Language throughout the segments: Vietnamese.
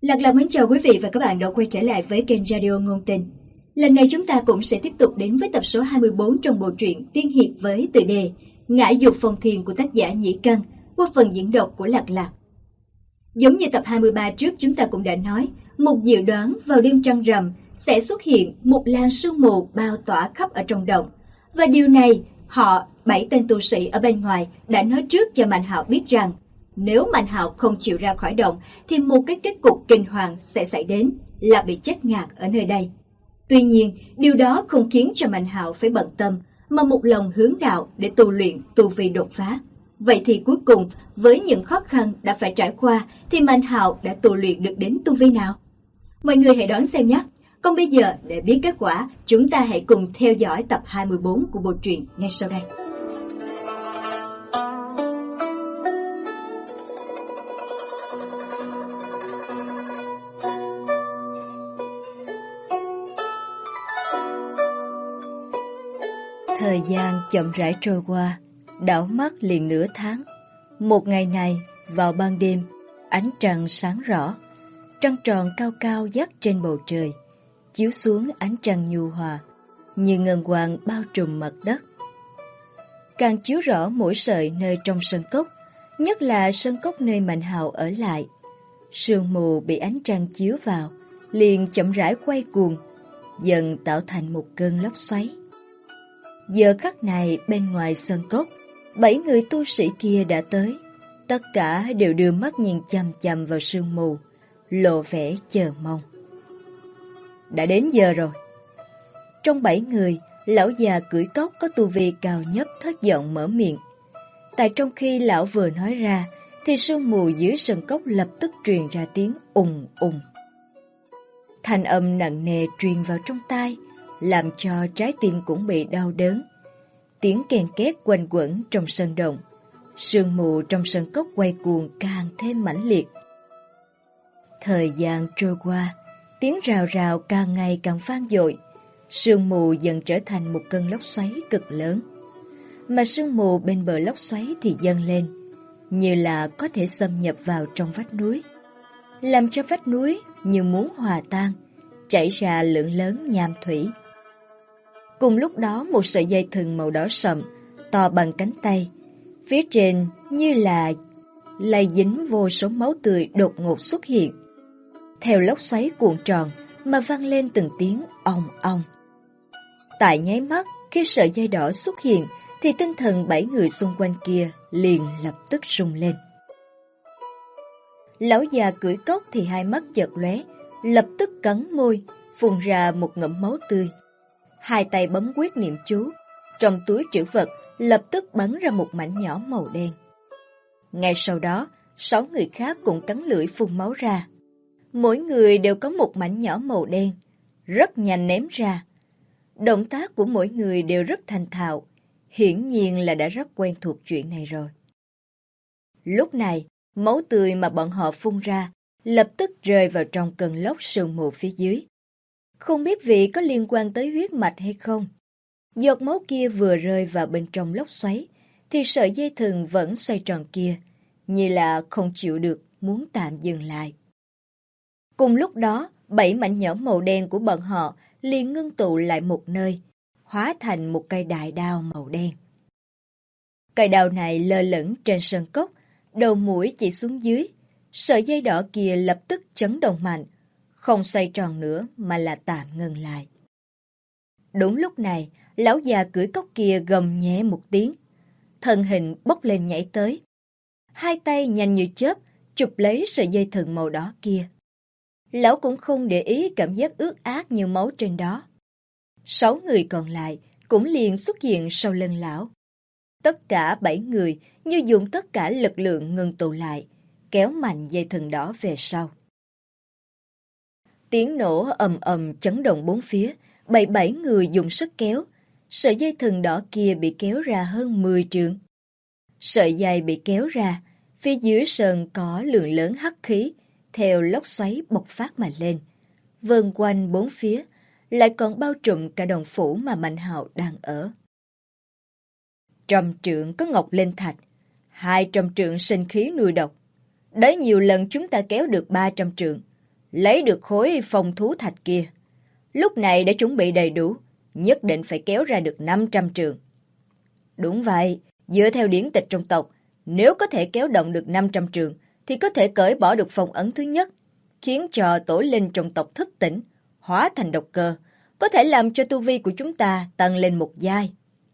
Lạc Lạc mến chào quý vị và các bạn đã quay trở lại với kênh Radio Ngôn Tình. Lần này chúng ta cũng sẽ tiếp tục đến với tập số 24 trong bộ truyện Tiên Hiệp với tựa đề Ngã Dục Phong Thiền của tác giả Nhĩ Căn qua phần diễn đọc của Lạc Lạc. Giống như tập 23 trước chúng ta cũng đã nói, một dự đoán vào đêm trăng rằm sẽ xuất hiện một làn sương mù bao tỏa khắp ở trong động. Và điều này họ 7 tên tu sĩ ở bên ngoài đã nói trước cho Mạnh Hạo biết rằng nếu Mạnh Hạo không chịu ra khỏi động thì một cái kết cục kinh hoàng sẽ xảy đến là bị chết ngạt ở nơi đây. Tuy nhiên, điều đó không khiến cho Mạnh Hạo phải bận tâm mà một lòng hướng đạo để tu luyện tu vi đột phá. Vậy thì cuối cùng, với những khó khăn đã phải trải qua thì Mạnh Hạo đã tu luyện được đến tu vi nào? Mọi người hãy đón xem nhé! Còn bây giờ, để biết kết quả, chúng ta hãy cùng theo dõi tập 24 của bộ truyện ngay sau đây. Thời gian chậm rãi trôi qua, đảo mắt liền nửa tháng. Một ngày này, vào ban đêm, ánh trăng sáng rõ, trăng tròn cao cao dắt trên bầu trời, chiếu xuống ánh trăng nhu hòa, như ngân quang bao trùm mặt đất. Càng chiếu rõ mỗi sợi nơi trong sân cốc, nhất là sân cốc nơi Mạnh Hạo ở lại. Sương mù bị ánh trăng chiếu vào, liền chậm rãi quay cuồng, dần tạo thành một cơn lốc xoáy. Giờ khắc này bên ngoài sân cốc, 7 người tu sĩ kia đã tới. Tất cả đều đưa mắt nhìn chằm chằm vào sương mù, lộ vẻ chờ mong. Đã đến giờ rồi. Trong 7 người, lão già cưỡi cốc có tu vi cao nhất thất giọng mở miệng. Tại trong khi lão vừa nói ra, thì sương mù dưới sân cốc lập tức truyền ra tiếng ùng ùng. Thanh âm nặng nề truyền vào trong tai, làm cho trái tim cũng bị đau đớn. Tiếng kèn két quanh quẩn trong sân động, sương mù trong sân cốc quay cuồng càng thêm mãnh liệt. Thời gian trôi qua, tiếng rào rào càng ngày càng vang dội, sương mù dần trở thành một cơn lốc xoáy cực lớn. Mà sương mù bên bờ lốc xoáy thì dâng lên, như là có thể xâm nhập vào trong vách núi, làm cho vách núi như muốn hòa tan, chảy ra lượng lớn nham thủy. Cùng lúc đó một sợi dây thừng màu đỏ sậm, to bằng cánh tay, phía trên như là lây dính vô số máu tươi đột ngột xuất hiện. Theo lốc xoáy cuộn tròn mà vang lên từng tiếng ong ong. Tại nháy mắt khi sợi dây đỏ xuất hiện thì tinh thần 7 người xung quanh kia liền lập tức rung lên. Lão già cưỡi cốc thì hai mắt chợt lóe, lập tức cắn môi, phun ra một ngụm máu tươi. Hai tay bấm quyết niệm chú, trong túi trữ vật lập tức bắn ra một mảnh nhỏ màu đen. Ngay sau đó, 6 người khác cũng cắn lưỡi phun máu ra. Mỗi người đều có một mảnh nhỏ màu đen, rất nhanh ném ra. Động tác của mỗi người đều rất thành thạo, hiển nhiên là đã rất quen thuộc chuyện này rồi. Lúc này, máu tươi mà bọn họ phun ra lập tức rơi vào trong cơn lốc sương mù phía dưới. Không biết vì có liên quan tới huyết mạch hay không, giọt máu kia vừa rơi vào bên trong lốc xoáy, thì sợi dây thừng vẫn xoay tròn kia, như là không chịu được, muốn tạm dừng lại. Cùng lúc đó, 7 mảnh nhỏ màu đen của bọn họ liền ngưng tụ lại một nơi, hóa thành một cây đại đao màu đen. Cây đao này lơ lửng trên sân cốc, đầu mũi chỉ xuống dưới, sợi dây đỏ kia lập tức chấn động mạnh, không xoay tròn nữa mà là tạm ngừng lại. Đúng lúc này, lão già cưỡi cốc kia gầm nhẹ một tiếng, thân hình bốc lên nhảy tới. Hai tay nhanh như chớp chụp lấy sợi dây thừng màu đỏ kia. Lão cũng không để ý cảm giác ướt át như máu trên đó. 6 người còn lại cũng liền xuất hiện sau lưng lão. Tất cả 7 người như dùng tất cả lực lượng ngưng tụ lại, kéo mạnh dây thừng đỏ về sau. Tiếng nổ ầm ầm chấn động bốn phía, 7 người dùng sức kéo. Sợi dây thừng đỏ kia bị kéo ra hơn 10 trượng. Sợi dây bị kéo ra, phía dưới sườn có lượng lớn hắc khí, theo lốc xoáy bộc phát mà lên, vần quanh bốn phía, lại còn bao trùm cả đồng phủ mà Mạnh Hạo đang ở. 100 trượng có ngọc linh thạch, 200 trượng sinh khí nuôi độc. Đấy nhiều lần chúng ta kéo được 300 trượng, lấy được khối phong thú thạch kia. Lúc này đã chuẩn bị đầy đủ, nhất định phải kéo ra được 500 trượng. Đúng vậy, dựa theo điển tịch trong tộc, nếu có thể kéo động được 500 trượng, thì có thể cởi bỏ được phong ấn thứ nhất, khiến cho tổ linh trong tộc thức tỉnh, hóa thành độc cơ, có thể làm cho tu vi của chúng ta tăng lên một giai.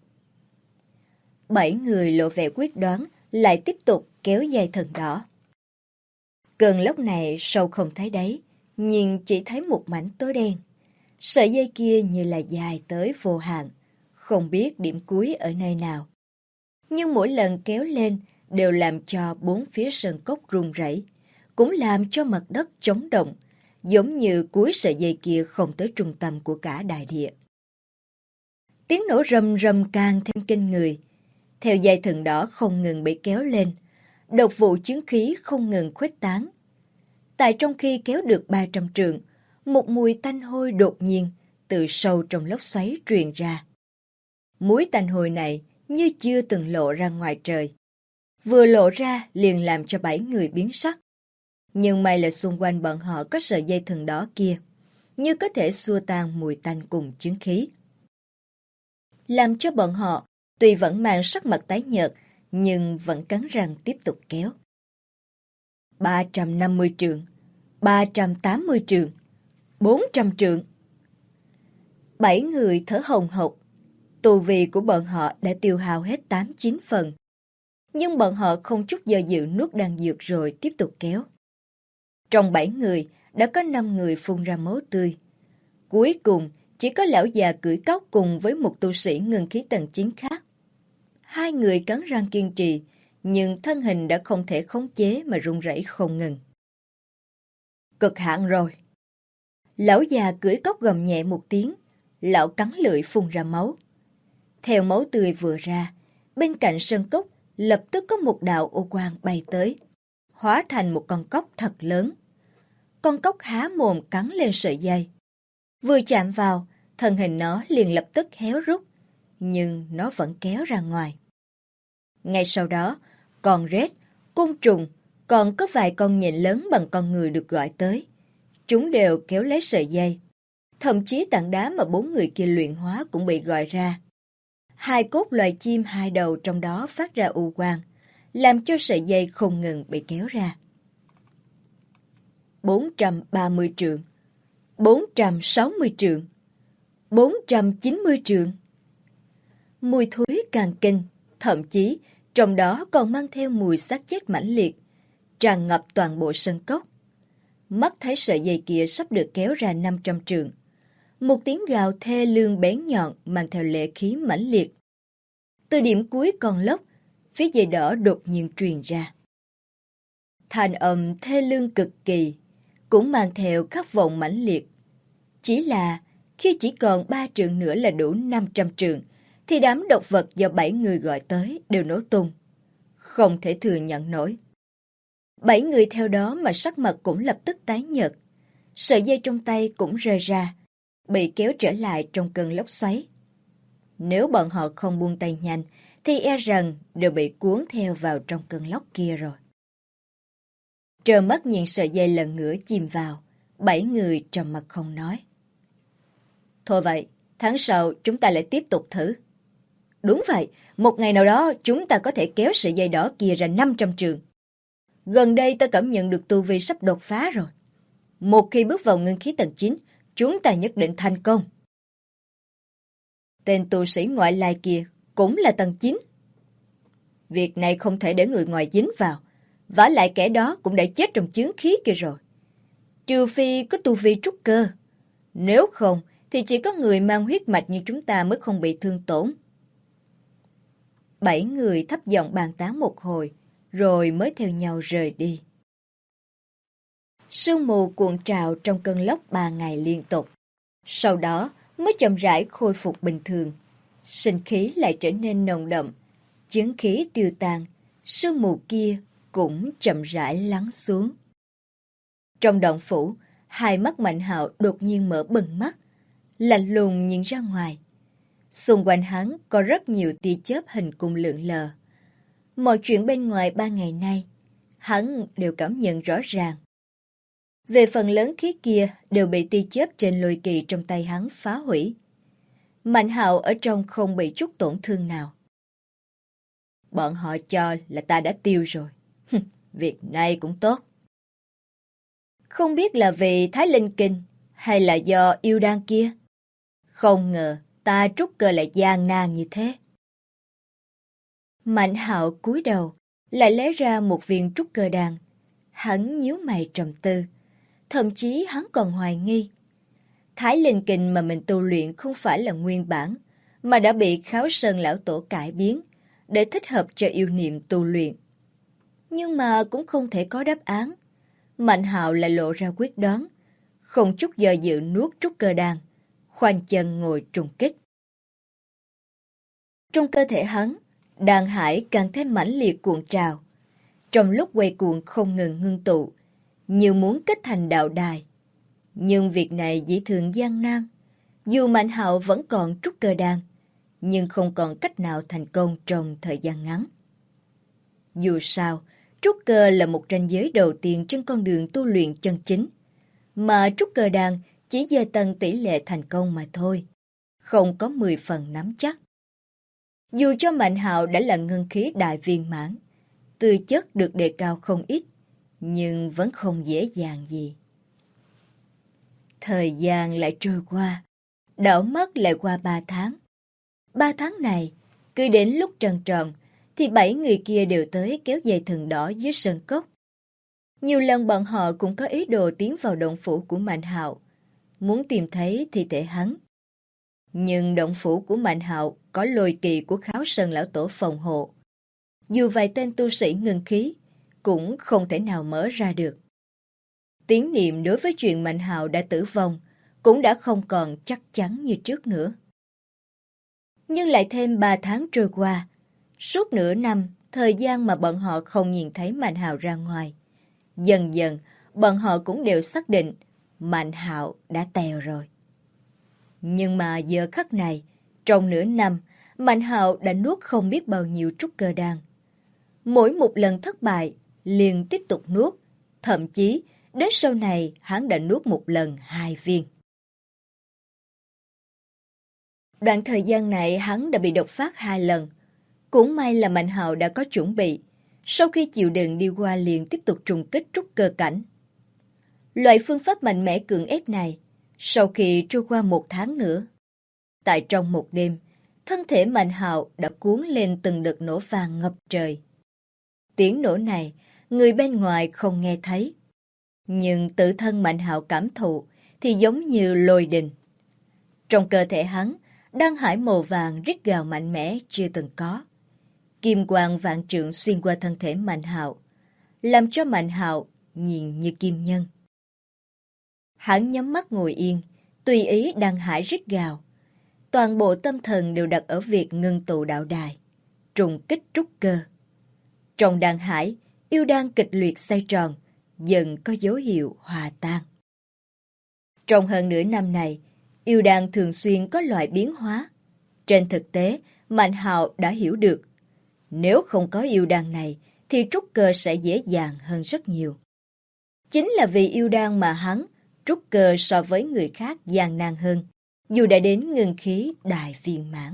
7 người lộ vẻ quyết đoán, lại tiếp tục kéo dây thần đỏ. Cơn lốc này sâu không thấy đáy, nhưng chỉ thấy một mảnh tối đen. Sợi dây kia như là dài tới vô hạn, không biết điểm cuối ở nơi nào. Nhưng mỗi lần kéo lên đều làm cho bốn phía sơn cốc rung rẩy, cũng làm cho mặt đất chấn động, giống như cuối sợi dây kia không tới trung tâm của cả đại địa. Tiếng nổ rầm rầm càng thêm kinh người. Theo dây thần đỏ không ngừng bị kéo lên, độc vụ chứng khí không ngừng khuếch tán. Tại trong khi kéo được 300 trượng, một mùi tanh hôi đột nhiên từ sâu trong lốc xoáy truyền ra. Mùi tanh hôi này như chưa từng lộ ra ngoài trời. Vừa lộ ra liền làm cho 7 người biến sắc. Nhưng may là xung quanh bọn họ có sợi dây thần đỏ kia, như có thể xua tan mùi tanh cùng chứng khí. Làm cho bọn họ tuy vẫn mang sắc mặt tái nhợt, nhưng vẫn cắn răng tiếp tục kéo. 350 trượng, 380 trượng, 400 trượng. 7 người thở hồng hộc. Tu vi của bọn họ đã tiêu hao hết 8-9 phần. Nhưng bọn họ không chút do dự nuốt đan dược rồi tiếp tục kéo. Trong 7 người, đã có 5 người phun ra máu tươi. Cuối cùng, chỉ có lão già cưỡi cóc cùng với một tu sĩ ngưng khí tầng 9 khác. 2 người cắn răng kiên trì, nhưng thân hình đã không thể khống chế mà run rẩy không ngừng. Cực hạn rồi. Lão già cưỡi cóc gầm nhẹ một tiếng, lão cắn lưỡi phun ra máu. Theo máu tươi vừa ra, bên cạnh sơn cốc lập tức có một đạo ô quang bay tới, hóa thành một con cóc thật lớn. Con cóc há mồm cắn lên sợi dây. Vừa chạm vào, thân hình nó liền lập tức héo rút, nhưng nó vẫn kéo ra ngoài. Ngay sau đó, con rết, côn trùng, còn có vài con nhện lớn bằng con người được gọi tới. Chúng đều kéo lấy sợi dây. Thậm chí tảng đá mà 4 người kia luyện hóa cũng bị gọi ra. 2 cốt loài chim 2 đầu trong đó phát ra u quang, làm cho sợi dây không ngừng bị kéo ra. 430 trượng, 460 trượng, 490 trượng. Mùi thối càng kinh, thậm chí trong đó còn mang theo mùi xác chết mãnh liệt, tràn ngập toàn bộ sân cốc. Mắt thấy sợi dây kia sắp được kéo ra 500 trượng. Một tiếng gào thê lương bén nhọn mang theo lệ khí mãnh liệt. Từ điểm cuối con lốc, phía dây đỏ đột nhiên truyền ra. Thanh âm thê lương cực kỳ, cũng mang theo khát vọng mãnh liệt. Chỉ là khi chỉ còn 3 trượng nữa là đủ 500 trượng, thì đám độc vật do 7 người gọi tới đều nổ tung. Không thể thừa nhận nổi. 7 người theo đó mà sắc mặt cũng lập tức tái nhợt. Sợi dây trong tay cũng rơi ra, bị kéo trở lại trong cơn lốc xoáy. Nếu bọn họ không buông tay nhanh, thì e rằng đều bị cuốn theo vào trong cơn lốc kia rồi. Trơ mắt nhìn sợi dây lần nữa chìm vào, 7 người trầm mặc không nói. Thôi vậy, tháng sau chúng ta lại tiếp tục thử. Đúng vậy, một ngày nào đó chúng ta có thể kéo sợi dây đỏ kia ra 500 trượng. Gần đây ta cảm nhận được tu vi sắp đột phá rồi. Một khi bước vào ngưng khí tầng 9, chúng ta nhất định thành công. Tên tu sĩ ngoại lai kia cũng là tầng 9. Việc này không thể để người ngoài dính vào. Vả lại kẻ đó cũng đã chết trong chướng khí kia rồi. Trừ phi có tu vi trúc cơ. Nếu không, thì chỉ có người mang huyết mạch như chúng ta mới không bị thương tổn. 7 người thấp giọng bàn tán một hồi, rồi mới theo nhau rời đi. Sương mù cuộn trào trong cơn lốc 3 ngày liên tục. Sau đó mới chậm rãi khôi phục bình thường. Sinh khí lại trở nên nồng đậm. Chứng khí tiêu tan, sương mù kia cũng chậm rãi lắng xuống. Trong động phủ, hai mắt Mạnh Hạo đột nhiên mở bừng mắt, lạnh lùng nhìn ra ngoài. Xung quanh hắn có rất nhiều tia chớp hình cung lượn lờ. Mọi chuyện bên ngoài 3 ngày nay, hắn đều cảm nhận rõ ràng. Về phần lớn khí kia đều bị tia chớp trên lôi kỳ trong tay hắn phá hủy. Mạnh Hạo ở trong không bị chút tổn thương nào. Bọn họ cho là ta đã tiêu rồi. Việc này cũng tốt. Không biết là vì Thái Linh Kinh hay là do yêu đan kia. Không ngờ ta trút cơ lại gian nan như thế. Mạnh Hạo cúi đầu, lại lấy ra một viên trút cơ đan. Hắn nhíu mày trầm tư, thậm chí hắn còn hoài nghi. Thái Linh Kinh mà mình tu luyện không phải là nguyên bản, mà đã bị Kháo Sơn lão tổ cải biến để thích hợp cho yêu niệm tu luyện. Nhưng mà cũng không thể có đáp án. Mạnh Hạo lại lộ ra quyết đoán, không chút do dự nuốt trút cơ đan, khoanh chân ngồi trùng kích. Trong cơ thể hắn, đan hải càng thêm mãnh liệt cuộn trào. Trong lúc quay cuồng không ngừng ngưng tụ, như muốn kết thành đạo đài. Nhưng việc này dĩ thường gian nan. Dù Mạnh Hạo vẫn còn trút cơ đan, nhưng không còn cách nào thành công trong thời gian ngắn. Dù sao, trút cơ là một ranh giới đầu tiên trên con đường tu luyện chân chính, mà trút cơ đan chỉ gia tăng tỷ lệ thành công mà thôi, không có 10 phần nắm chắc. Dù cho Mạnh Hạo đã là ngân khí đại viên mãn, tư chất được đề cao không ít, nhưng vẫn không dễ dàng gì. Thời gian lại trôi qua, đảo mắt lại qua 3 tháng. 3 tháng này, cứ đến lúc trăng tròn, thì 7 người kia đều tới kéo dây thừng đỏ dưới sơn cốc. Nhiều lần bọn họ cũng có ý đồ tiến vào động phủ của Mạnh Hạo, muốn tìm thấy thi thể hắn. Nhưng động phủ của Mạnh Hạo có lôi kỳ của Kháo Sơn lão tổ phòng hộ. Dù vài tên tu sĩ ngưng khí, cũng không thể nào mở ra được. Tín niệm đối với chuyện Mạnh Hạo đã tử vong cũng đã không còn chắc chắn như trước nữa. Nhưng lại thêm 3 tháng trôi qua, suốt nửa năm, thời gian mà bọn họ không nhìn thấy Mạnh Hạo ra ngoài. Dần dần, bọn họ cũng đều xác định Mạnh Hạo đã tèo rồi. Nhưng mà giờ khắc này, trong nửa năm, Mạnh Hạo đã nuốt không biết bao nhiêu trút cơ đan. Mỗi một lần thất bại, liền tiếp tục nuốt, thậm chí đến sau này hắn đã nuốt một lần 2 viên. Đoạn thời gian này hắn đã bị đột phát 2 lần. Cũng may là Mạnh Hạo đã có chuẩn bị, sau khi chịu đựng đi qua liền tiếp tục trùng kích trút cơ cảnh. Loại phương pháp mạnh mẽ cưỡng ép này, sau khi trôi qua 1 tháng nữa, tại trong một đêm, thân thể Mạnh Hạo đã cuốn lên từng đợt nổ vang ngập trời. Tiếng nổ này, người bên ngoài không nghe thấy. Nhưng tự thân Mạnh Hạo cảm thụ thì giống như lôi đình. Trong cơ thể hắn, đan hải màu vàng rít gào mạnh mẽ chưa từng có. Kim quang vạn trượng xuyên qua thân thể Mạnh Hạo, làm cho Mạnh Hạo nhìn như kim nhân. Hắn nhắm mắt ngồi yên, tùy ý đan hải rít gào. Toàn bộ tâm thần đều đặt ở việc ngưng tụ đạo đài, trùng kích trút cơ. Trong đan hải, yêu đan kịch liệt xoay tròn, dần có dấu hiệu hòa tan. Trong hơn nửa năm này, yêu đan thường xuyên có loại biến hóa. Trên thực tế, Mạnh Hạo đã hiểu được, nếu không có yêu đan này thì trút cơ sẽ dễ dàng hơn rất nhiều. Chính là vì yêu đan mà hắn trút cơ so với người khác gian nan hơn, dù đã đến ngưng khí đại viên mãn.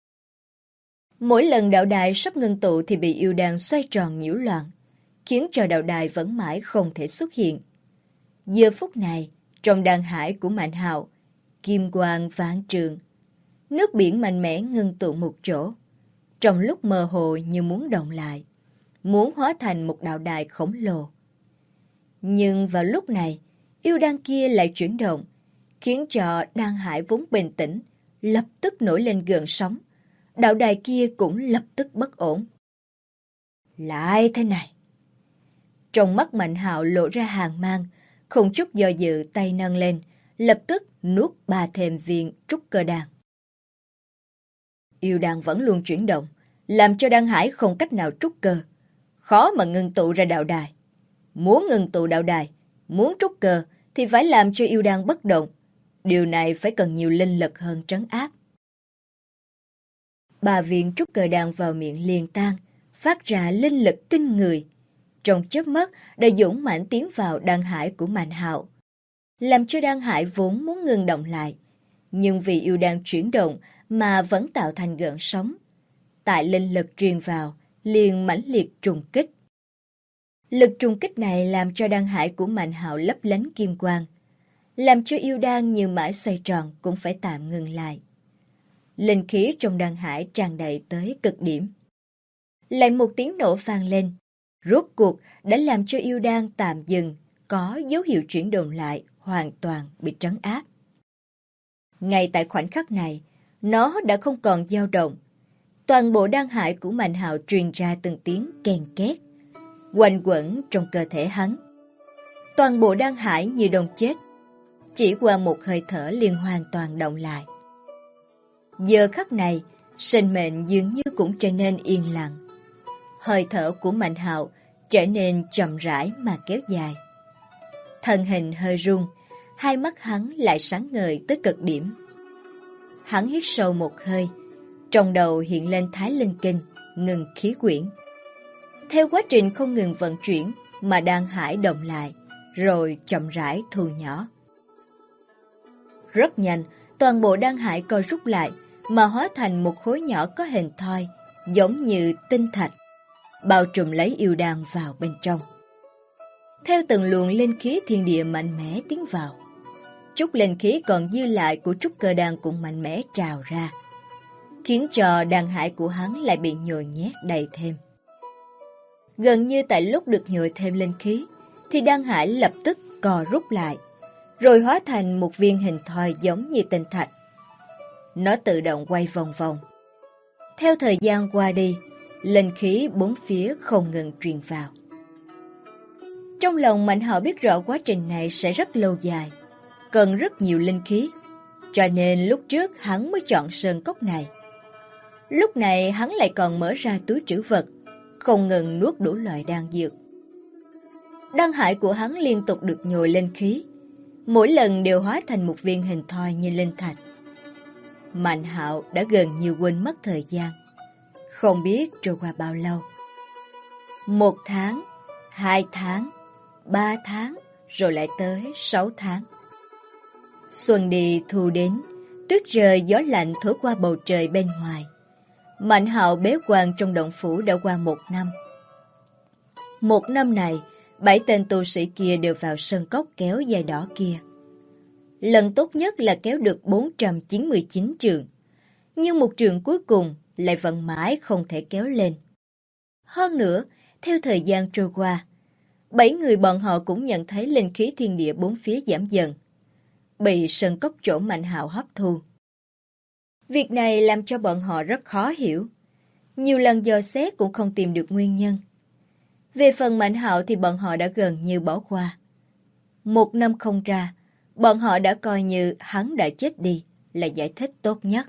Mỗi lần đạo đài sắp ngưng tụ thì bị yêu đan xoay tròn nhiễu loạn, khiến cho đạo đài vẫn mãi không thể xuất hiện. Giờ phút này, trong đan hải của Mạnh Hạo, kim quang vạn trượng, nước biển mạnh mẽ ngưng tụ một chỗ, trong lúc mơ hồ như muốn động lại, muốn hóa thành một đạo đài khổng lồ. Nhưng vào lúc này, yêu đan kia lại chuyển động, khiến cho đan hải vốn bình tĩnh, lập tức nổi lên gợn sóng. Đạo đài kia cũng lập tức bất ổn. Lại thế này. Trong mắt Mạnh Hạo lộ ra hàn mang, không chút do dự tay nâng lên, lập tức nuốt 3 thêm viên trút cơ đan. Yêu đan vẫn luôn chuyển động, làm cho đan hải không cách nào trút cơ, khó mà ngưng tụ ra đạo đài. Muốn ngưng tụ đạo đài, muốn trút cơ thì phải làm cho yêu đan bất động. Điều này phải cần nhiều linh lực hơn trấn áp. 3 viên trút cơ đan vào miệng liền tan, phát ra linh lực kinh người. trong chớp mắt đã dũng mãnh tiến vào đan hải của Mạnh Hạo, làm cho đan hải vốn muốn ngừng động lại, nhưng vì yêu đan chuyển động mà vẫn tạo thành gợn sóng. Tại linh lực truyền vào, liền mãnh liệt trùng kích. Lực trùng kích này làm cho đan hải của Mạnh Hạo lấp lánh kim quang, làm cho yêu đan như mãi xoay tròn cũng phải tạm ngừng lại. Linh khí trong đan hải tràn đầy tới cực điểm. Lại một tiếng nổ vang lên, rốt cuộc đã làm cho yêu đan tạm dừng, có dấu hiệu chuyển động lại, hoàn toàn bị trấn áp. Ngay tại khoảnh khắc này, nó đã không còn dao động. Toàn bộ đan hải của Mạnh Hạo truyền ra từng tiếng kèn két, quanh quẩn trong cơ thể hắn. Toàn bộ đan hải như đông chết, chỉ qua một hơi thở liền hoàn toàn động lại. Giờ khắc này, sinh mệnh dường như cũng trở nên yên lặng. Hơi thở của Mạnh Hạo trở nên chậm rãi mà kéo dài. Thân hình hơi rung, hai mắt hắn lại sáng ngời tới cực điểm. Hắn hít sâu một hơi, trong đầu hiện lên Thái Linh Kinh, ngừng khí quyển. Theo quá trình không ngừng vận chuyển mà đan hải động lại, rồi chậm rãi thu nhỏ. Rất nhanh, toàn bộ đan hải co rút lại mà hóa thành một khối nhỏ có hình thoi, giống như tinh thạch, bao trùm lấy yêu đan vào bên trong. Theo từng luồng linh khí thiên địa mạnh mẽ tiến vào, chút linh khí còn dư lại của trúc cơ đan cũng mạnh mẽ trào ra, khiến cho đan hải của hắn lại bị nhồi nhét đầy thêm. Gần như tại lúc được nhồi thêm linh khí, thì đan hải lập tức co rút lại, rồi hóa thành một viên hình thoi giống như tinh thạch. Nó tự động quay vòng vòng. Theo thời gian qua đi, linh khí bốn phía không ngừng truyền vào. Trong lòng Mạnh Hạo biết rõ quá trình này sẽ rất lâu dài, cần rất nhiều linh khí, cho nên lúc trước hắn mới chọn sơn cốc này. Lúc này hắn lại còn mở ra túi trữ vật, không ngừng nuốt đủ loại đan dược. Đan hải của hắn liên tục được nhồi lên khí, mỗi lần đều hóa thành một viên hình thoi như linh thạch. Mạnh Hạo đã gần như quên mất thời gian, không biết trôi qua bao lâu. 1 tháng, 2 tháng, 3 tháng, rồi lại tới 6 tháng. Xuân đi thu đến, tuyết rơi gió lạnh thổi qua bầu trời bên ngoài. Mạnh Hạo bế quan trong động phủ đã qua 1 năm. 1 năm này, 7 tên tu sĩ kia đều vào sơn cốc kéo dây đỏ kia. Lần tốt nhất là kéo được 499 trượng, nhưng một trượng cuối cùng lại vẫn mãi không thể kéo lên. Hơn nữa, theo thời gian trôi qua, 7 người bọn họ cũng nhận thấy linh khí thiên địa bốn phía giảm dần, bị sơn cốc chỗ Mạnh Hạo hấp thu. Việc này làm cho bọn họ rất khó hiểu, nhiều lần dò xét cũng không tìm được nguyên nhân. Về phần Mạnh Hạo thì bọn họ đã gần như bỏ qua. 1 năm không ra, bọn họ đã coi như hắn đã chết đi là giải thích tốt nhất.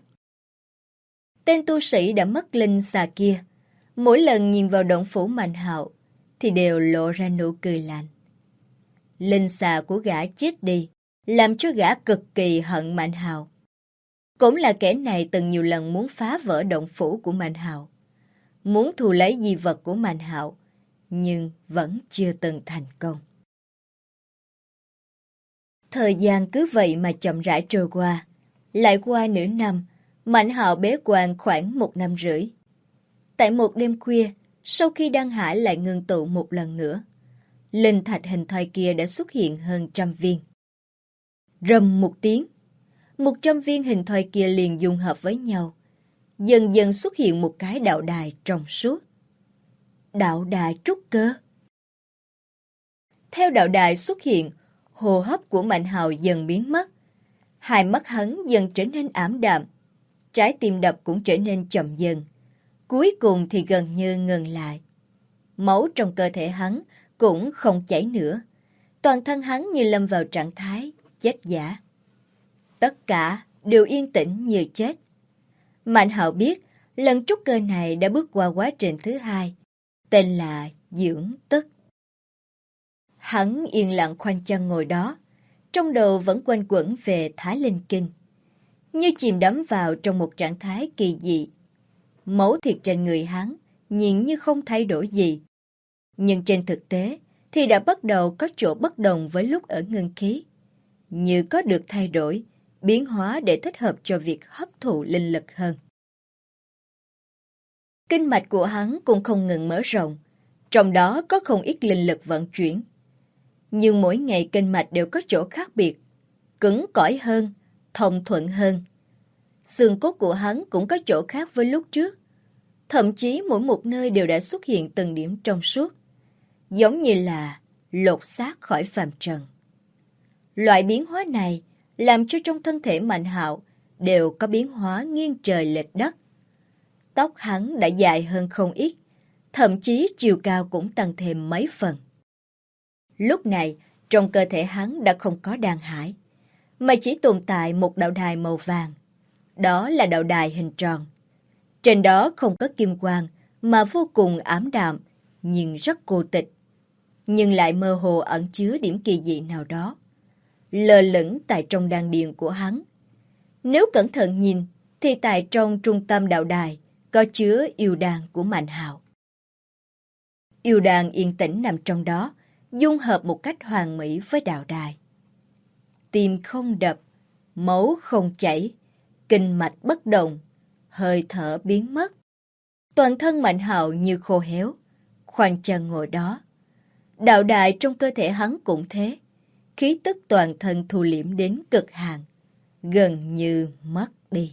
Tên tu sĩ đã mất linh xà kia, mỗi lần nhìn vào động phủ Mạnh Hạo thì đều lộ ra nụ cười lạnh. Linh xà của gã chết đi, làm cho gã cực kỳ hận Mạnh Hạo. Cũng là kẻ này từng nhiều lần muốn phá vỡ động phủ của Mạnh Hạo, muốn thu lấy di vật của Mạnh Hạo, nhưng vẫn chưa từng thành công. Thời gian cứ vậy mà chậm rãi trôi qua. Lại qua nửa năm, Mạnh Hạo bế quan khoảng 1 năm rưỡi. Tại một đêm khuya, sau khi đan hải lại ngưng tụ một lần nữa, linh thạch hình thoi kia đã xuất hiện hơn 100 viên. Rầm một tiếng, 100 viên hình thoi kia liền dung hợp với nhau, dần dần xuất hiện một cái đạo đài trong suốt. Đạo đài trúc cơ. Theo đạo đài xuất hiện, hô hấp của Mạnh Hạo dần biến mất. Hai mắt hắn dần trở nên ảm đạm, trái tim đập cũng trở nên chậm dần. Cuối cùng thì gần như ngừng lại. Máu trong cơ thể hắn cũng không chảy nữa. Toàn thân hắn như lâm vào trạng thái chết giả. Tất cả đều yên tĩnh như chết. Mạnh Hạo biết lần trúc cơ này đã bước qua quá trình thứ 2, tên là dưỡng tức. Hắn yên lặng khoanh chân ngồi đó, trong đầu vẫn quanh quẩn về Thái Linh Kinh, như chìm đắm vào trong một trạng thái kỳ dị. Máu thịt trên người hắn nhìn như không thay đổi gì, Nhưng trên thực tế thì đã bắt đầu có chỗ bất đồng với lúc ở ngưng khí, như có được thay đổi, biến hóa để thích hợp cho việc hấp thụ linh lực hơn. Kinh mạch của hắn cũng không ngừng mở rộng, trong đó có không ít linh lực vận chuyển. Nhưng mỗi ngày kinh mạch đều có chỗ khác biệt, cứng cỏi hơn, thông thuận hơn. Xương cốt của hắn cũng có chỗ khác với lúc trước. Thậm chí mỗi một nơi đều đã xuất hiện từng điểm trong suốt, giống như là lột xác khỏi phàm trần. Loại biến hóa này làm cho trong thân thể Mạnh Hạo đều có biến hóa nghiêng trời lệch đất. Tóc hắn đã dài hơn không ít, thậm chí chiều cao cũng tăng thêm mấy phần. Lúc này, trong cơ thể hắn đã không có đan hải, mà chỉ tồn tại một đạo đài màu vàng. Đó là đạo đài hình tròn. Trên đó không có kim quang mà vô cùng ảm đạm, nhìn rất cô tịch, nhưng lại mơ hồ ẩn chứa điểm kỳ dị nào đó, lơ lửng tại trong đan điền của hắn. Nếu cẩn thận nhìn, thì tại trong trung tâm đạo đài có chứa yêu đan của Mạnh Hạo. Yêu đan yên tĩnh nằm trong đó, dung hợp một cách hoàn mỹ với đạo đài. Tim không đập, máu không chảy, kinh mạch bất động, hơi thở biến mất. Toàn thân Mạnh Hạo như khô héo, khoanh chân ngồi đó. Đạo đài trong cơ thể hắn cũng thế, khí tức toàn thân thu liễm đến cực hạn, gần như mất đi.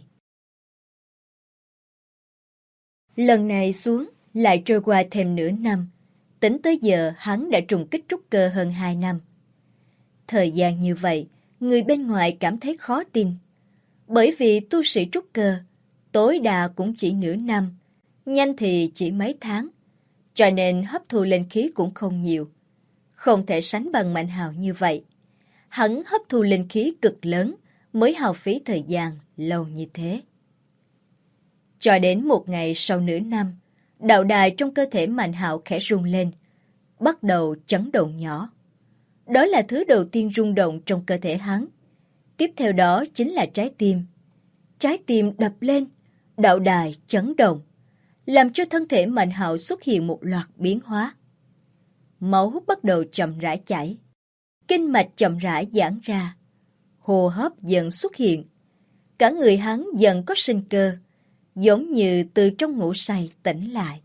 Lần này xuống lại trôi qua thêm nửa năm, tính tới giờ hắn đã trùng kích trúc cơ hơn 2 năm. Thời gian như vậy, người bên ngoài cảm thấy khó tin, bởi vì tu sĩ trúc cơ tối đa cũng chỉ nửa năm, nhanh thì chỉ mấy tháng, cho nên hấp thu linh khí cũng không nhiều, không thể sánh bằng Mạnh Hạo như vậy. Hắn hấp thu linh khí cực lớn mới hao phí thời gian lâu như thế. Cho đến một ngày sau nửa năm, đạo đài trong cơ thể Mạnh Hạo khẽ rung lên, bắt đầu chấn động nhỏ. Đó là thứ đầu tiên rung động trong cơ thể hắn. Tiếp theo đó chính là trái tim. Trái tim đập lên, đạo đài chấn động, làm cho thân thể Mạnh Hạo xuất hiện một loạt biến hóa. Máu bắt đầu chậm rãi chảy, kinh mạch chậm rãi giãn ra, hô hấp dần xuất hiện. Cả người hắn dần có sinh cơ, giống như từ trong ngủ say tỉnh lại.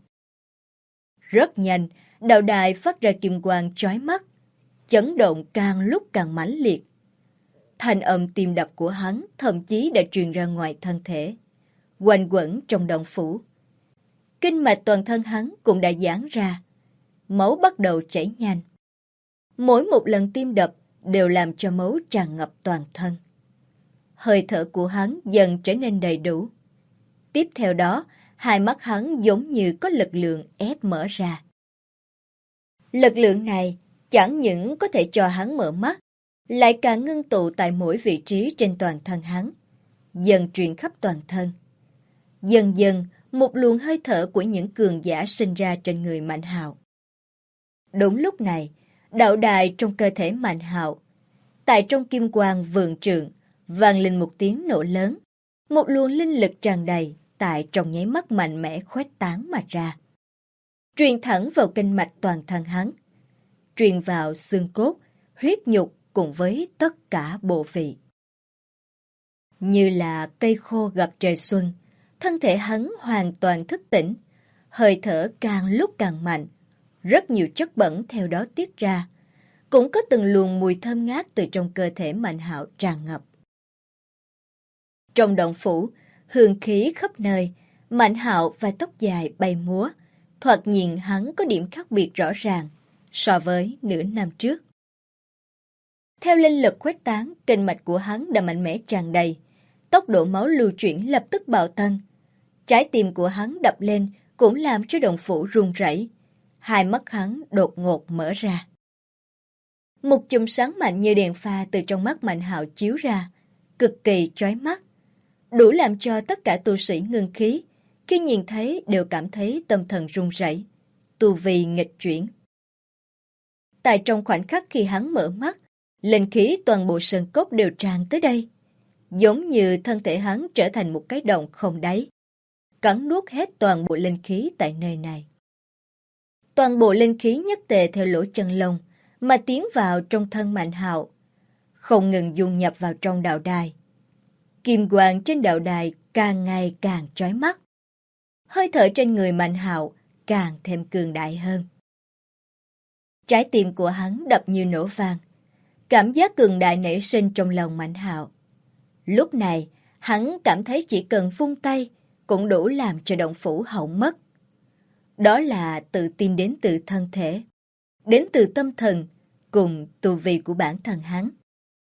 Rất nhanh, đạo đài phát ra kim quang chói mắt, chấn động càng lúc càng mãnh liệt. Thanh âm tim đập của hắn thậm chí đã truyền ra ngoài thân thể, quanh quẩn trong động phủ. Kinh mạch toàn thân hắn cũng đã giãn ra, máu bắt đầu chảy nhanh. Mỗi một lần tim đập đều làm cho máu tràn ngập toàn thân. Hơi thở của hắn dần trở nên đầy đủ. Tiếp theo đó, hai mắt hắn giống như có lực lượng ép mở ra. Lực lượng này chẳng những có thể cho hắn mở mắt, lại càng ngưng tụ tại mỗi vị trí trên toàn thân hắn, dần truyền khắp toàn thân. Dần dần, một luồng hơi thở của những cường giả sinh ra trên người Mạnh Hạo. Đúng lúc này, đạo đài trong cơ thể Mạnh Hạo, tại trong kim quang vượng trượng, vang lên một tiếng nổ lớn, một luồng linh lực tràn đầy tại trong nháy mắt mạnh mẽ khuếch tán mà ra, truyền thẳng vào kinh mạch toàn thân hắn, truyền vào xương cốt, huyết nhục cùng với tất cả bộ vị. Như là cây khô gặp trời xuân, thân thể hắn hoàn toàn thức tỉnh, hơi thở càng lúc càng mạnh, rất nhiều chất bẩn theo đó tiết ra, cũng có từng luồng mùi thơm ngát từ trong cơ thể Mạnh Hạo tràn ngập. Trong động phủ, hương khí khắp nơi, Mạnh Hạo và tóc dài bay múa, thoạt nhìn hắn có điểm khác biệt rõ ràng so với nửa năm trước. Theo linh lực khuếch tán, kinh mạch của hắn đã mạnh mẽ tràn đầy, tốc độ máu lưu chuyển lập tức bạo tăng. Trái tim của hắn đập lên cũng làm cho động phủ run rẩy, hai mắt hắn đột ngột mở ra. Một chùm sáng mạnh như đèn pha từ trong mắt Mạnh Hạo chiếu ra, cực kỳ chói mắt, đủ làm cho tất cả tu sĩ ngưng khí khi nhìn thấy đều cảm thấy tâm thần run rẩy, tu vi nghịch chuyển. Tại trong khoảnh khắc khi hắn mở mắt, linh khí toàn bộ sơn cốc đều tràn tới đây, giống như thân thể hắn trở thành một cái động không đáy, cắn nuốt hết toàn bộ linh khí tại nơi này. Toàn bộ linh khí nhất tề theo lỗ chân lông mà tiến vào trong thân Mạnh Hạo, không ngừng dung nhập vào trong đạo đài. Kim quang trên đạo đài càng ngày càng chói mắt. Hơi thở trên người Mạnh Hạo càng thêm cường đại hơn. Trái tim của hắn đập như nổ vang. Cảm giác cường đại nảy sinh trong lòng Mạnh Hạo. Lúc này, hắn cảm thấy chỉ cần vung tay cũng đủ làm cho động phủ hỏng mất. Đó là tự tin đến từ thân thể, đến từ tâm thần, cùng tu vi của bản thân hắn.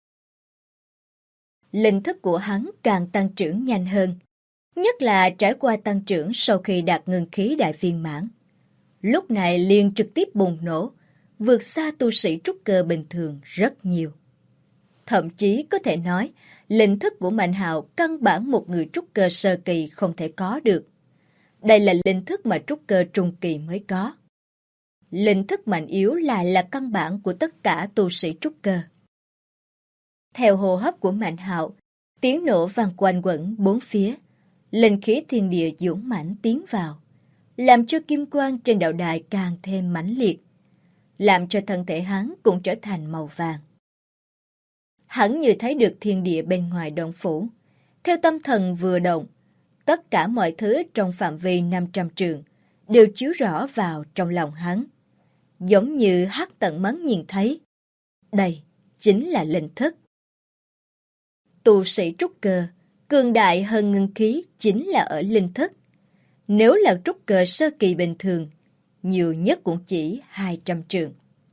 Linh thức của hắn càng tăng trưởng nhanh hơn, nhất là trải qua tăng trưởng sau khi đạt ngưng khí đại viên mãn. Lúc này liền trực tiếp bùng nổ, vượt xa tu sĩ trúc cơ bình thường rất nhiều. Thậm chí có thể nói, linh thức của Mạnh Hạo căn bản một người trúc cơ sơ kỳ không thể có được. Đây là linh thức mà trúc cơ trung kỳ mới có. Linh thức mạnh yếu lại là căn bản của tất cả tu sĩ trúc cơ. Theo hô hấp của Mạnh Hạo, tiếng nổ vang quanh quẩn bốn phía, linh khí thiên địa dũng mãnh tiến vào, làm cho kim quang trên đạo đài càng thêm mãnh liệt, làm cho thân thể hắn cũng trở thành màu vàng. Hắn như thấy được thiên địa bên ngoài động phủ, theo tâm thần vừa động, tất cả mọi thứ trong phạm vi 500 trượng đều chiếu rõ vào trong lòng hắn, giống như hắc tận mắt nhìn thấy. Đây chính là linh thức. Tu sĩ trúc cơ, cường đại hơn ngưng khí chính là ở linh thức. Nếu là trúc cơ sơ kỳ bình thường, nhiều nhất cũng chỉ 200 trượng.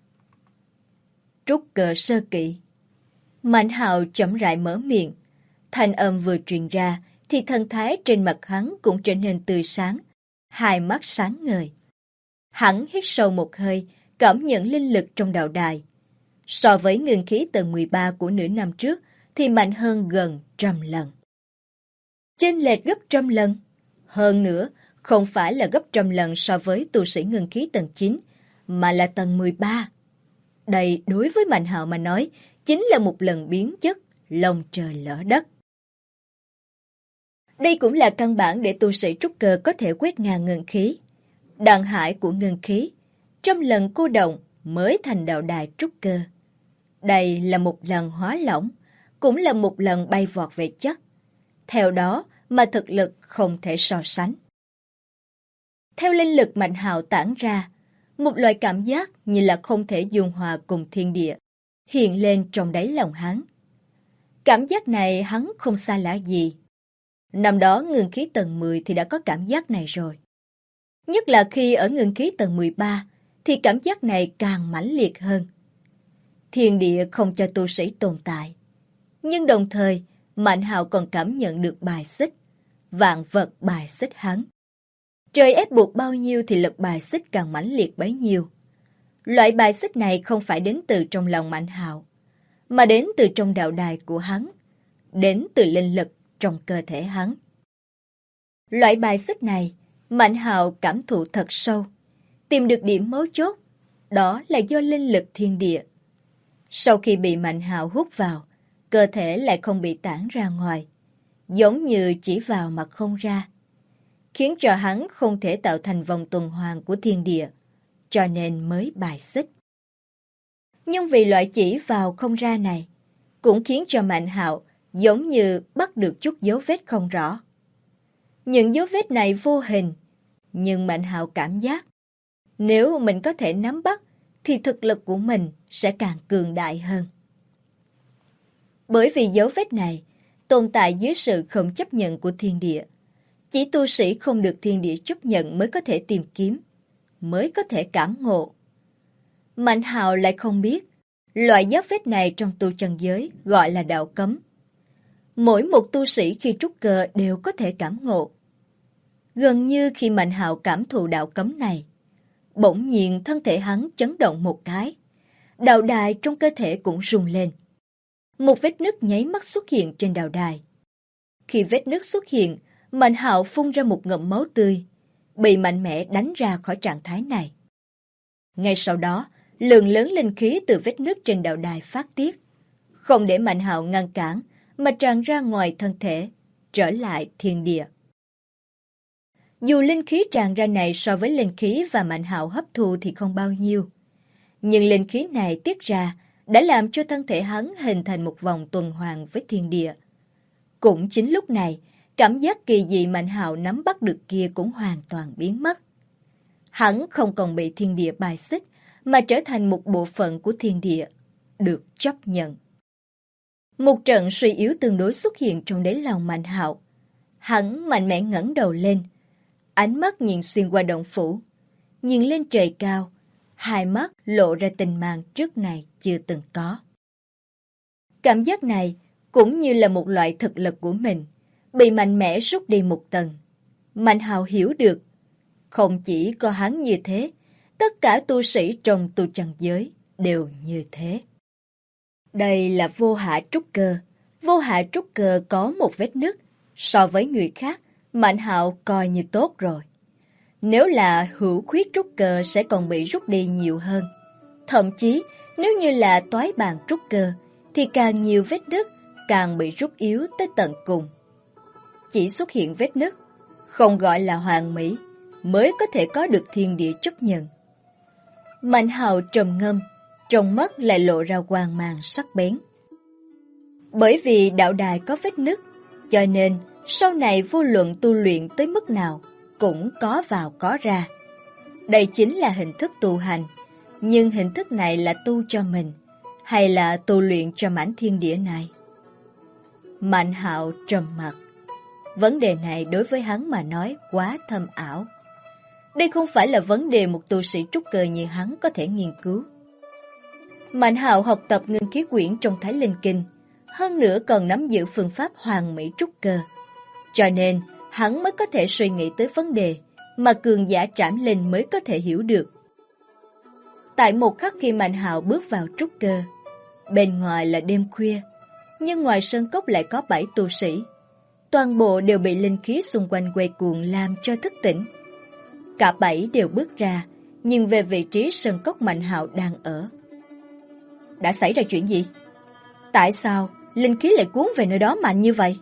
Trúc cơ sơ kỳ. Mạnh Hạo chậm rãi mở miệng. Thanh âm vừa truyền ra thì thần thái trên mặt hắn cũng trở nên tươi sáng, hai mắt sáng ngời. Hắn hít sâu một hơi, cảm nhận linh lực trong đạo đài. So với ngưng khí tầng 13 của nửa năm trước thì mạnh hơn gần 100 lần. Chênh lệch gấp 100 lần. Hơn nữa, không phải là gấp 100 lần so với tu sĩ ngưng khí tầng 9, mà là tầng 13. Đây đối với Mạnh Hạo mà nói, chính là một lần biến chất, lông trời lỡ đất. Đây cũng là căn bản để tu sĩ trúc cơ có thể quét ngang ngưng khí. Đàn hải của ngưng khí, 100 lần cô động mới thành đạo đài trúc cơ. Đây là một lần hóa lỏng, cũng là một lần bay vọt về chất. Theo đó mà thực lực không thể so sánh. Theo linh lực Mạnh Hạo tản ra, một loại cảm giác như là không thể dung hòa cùng thiên địa hiện lên trong đáy lòng hắn. Cảm giác này hắn không xa lạ gì. Năm đó ngưng khí tầng 10 thì đã có cảm giác này rồi. Nhất là khi ở ngưng khí tầng 13 thì cảm giác này càng mãnh liệt hơn. Thiên địa không cho tu sĩ tồn tại. Nhưng đồng thời, Mạnh Hạo còn cảm nhận được bài xích. Vạn vật bài xích hắn. Trời ép buộc bao nhiêu thì lực bài xích càng mãnh liệt bấy nhiêu. Loại bài xích này không phải đến từ trong lòng Mạnh Hạo, mà đến từ trong đạo đài của hắn, đến từ linh lực trong cơ thể hắn. Loại bài xích này, Mạnh Hạo cảm thụ thật sâu, tìm được điểm mấu chốt, đó là do linh lực thiên địa. Sau khi bị Mạnh Hạo hút vào, cơ thể lại không bị tản ra ngoài, giống như chỉ vào mà không ra, khiến cho hắn không thể tạo thành vòng tuần hoàn của thiên địa, cho nên mới bài xích. Nhưng vì loại chỉ vào không ra này, cũng khiến cho Mạnh Hạo giống như bắt được chút dấu vết không rõ. Những dấu vết này vô hình, nhưng Mạnh Hạo cảm giác, nếu mình có thể nắm bắt, thì thực lực của mình sẽ càng cường đại hơn. Bởi vì dấu vết này tồn tại dưới sự không chấp nhận của thiên địa. Chỉ tu sĩ không được thiên địa chấp nhận mới có thể tìm kiếm, mới có thể cảm ngộ. Mạnh Hạo lại không biết, loại dấu vết này trong tu chân giới gọi là đạo cấm. Mỗi một tu sĩ khi trúc cơ đều có thể cảm ngộ. Gần như khi Mạnh Hạo cảm thụ đạo cấm này, bỗng nhiên thân thể hắn chấn động một cái. Đạo đài trong cơ thể cũng rung lên. Một vết nứt nháy mắt xuất hiện trên đạo đài. Khi vết nứt xuất hiện, Mạnh Hạo phun ra một ngụm máu tươi, bị mạnh mẽ đánh ra khỏi trạng thái này. Ngay sau đó, lượng lớn linh khí từ vết nứt trên đạo đài phát tiết, không để Mạnh Hạo ngăn cản mà tràn ra ngoài thân thể, trở lại thiên địa. Dù linh khí tràn ra này so với linh khí và Mạnh Hạo hấp thu thì không bao nhiêu, nhưng linh khí này tiết ra đã làm cho thân thể hắn hình thành một vòng tuần hoàn với thiên địa. Cũng chính lúc này, cảm giác kỳ dị Mạnh Hạo nắm bắt được kia cũng hoàn toàn biến mất. Hắn không còn bị thiên địa bài xích, mà trở thành một bộ phận của thiên địa, được chấp nhận. Một trận suy yếu tương đối xuất hiện trong đáy lòng Mạnh Hạo. Hắn mạnh mẽ ngẩng đầu lên, ánh mắt nhìn xuyên qua động phủ, nhìn lên trời cao, hai mắt lộ ra tình mang trước này chưa từng có. Cảm giác này cũng như là một loại thực lực của mình, bị mạnh mẽ rút đi một tầng. Mạnh Hạo hiểu được, không chỉ có hắn như thế, tất cả tu sĩ trong tu chân giới đều như thế. Đây là vô hạ trúc cơ. Vô hạ trúc cơ có một vết nứt, so với người khác, Mạnh Hạo coi như tốt rồi. Nếu là hữu khuyết trúc cơ sẽ còn bị rút đi nhiều hơn. Thậm chí, nếu như là toái bàn trúc cơ, thì càng nhiều vết nứt, càng bị rút yếu tới tận cùng. Chỉ xuất hiện vết nứt, không gọi là hoàn mỹ, mới có thể có được thiên địa chấp nhận. Mạnh Hạo trầm ngâm, trong mắt lại lộ ra quang mang sắc bén. Bởi vì đạo đài có vết nứt, cho nên sau này vô luận tu luyện tới mức nào cũng có vào có ra. Đây chính là hình thức tu hành, nhưng hình thức này là tu cho mình, hay là tu luyện cho mảnh thiên địa này? Mạnh Hạo trầm mặc. Vấn đề này đối với hắn mà nói quá thâm ảo. Đây không phải là vấn đề một tu sĩ trúc cơ như hắn có thể nghiên cứu. Mạnh Hạo học tập ngưng khí quyển trong Thái Linh Kinh, hơn nữa còn nắm giữ phương pháp hoàn mỹ trúc cơ. Cho nên, hắn mới có thể suy nghĩ tới vấn đề mà cường giả Trảm Linh mới có thể hiểu được. Tại một khắc khi Mạnh Hạo bước vào trúc cơ, bên ngoài là đêm khuya, nhưng ngoài sân cốc lại có 7 tu sĩ. Toàn bộ đều bị linh khí xung quanh quay cuồng làm cho thức tỉnh. Cả 7 đều bước ra, nhìn về vị trí sân cốc Mạnh Hạo đang ở. Đã xảy ra chuyện gì? Tại sao linh khí lại cuốn về nơi đó mạnh như vậy?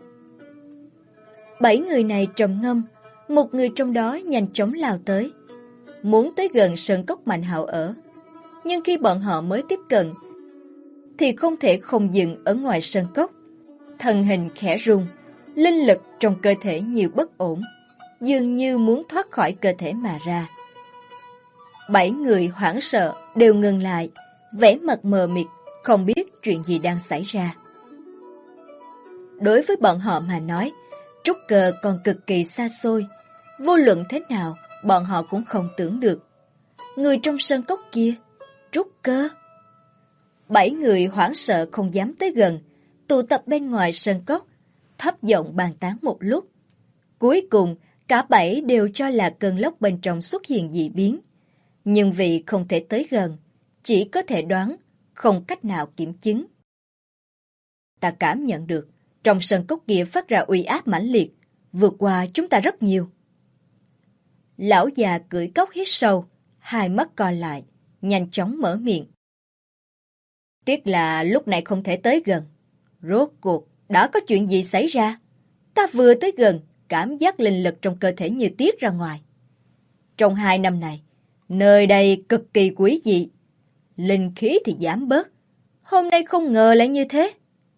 7 người này trầm ngâm, một người trong đó nhanh chóng lao tới, muốn tới gần sân cốc Mạnh Hạo ở. Nhưng khi bọn họ mới tiếp cận, thì không thể không dừng ở ngoài sân cốc. Thân hình khẽ rung, linh lực trong cơ thể như bất ổn, dường như muốn thoát khỏi cơ thể mà ra. 7 người hoảng sợ đều ngừng lại, vẻ mặt mờ mịt, không biết chuyện gì đang xảy ra. Đối với bọn họ mà nói, trúc cơ còn cực kỳ xa xôi, vô luận thế nào bọn họ cũng không tưởng được. Người trong sân cốc kia, trúc cơ. 7 người hoảng sợ không dám tới gần, tụ tập bên ngoài sân cốc, thấp giọng bàn tán một lúc. Cuối cùng, cả 7 đều cho là cơn lốc bên trong xuất hiện dị biến. Nhưng vì không thể tới gần, chỉ có thể đoán, không cách nào kiểm chứng. Ta cảm nhận được, trong sân cốc kia phát ra uy áp mãnh liệt, vượt qua chúng ta rất nhiều. Lão già cưỡi cốc hít sâu, hai mắt co lại, nhanh chóng mở miệng. Tiếc là lúc này không thể tới gần. Rốt cuộc, đã có chuyện gì xảy ra? Ta vừa tới gần, cảm giác linh lực trong cơ thể như tiết ra ngoài. Trong 2 năm này, nơi đây cực kỳ quý dị. Linh khí thì giảm bớt. Hôm nay không ngờ lại như thế.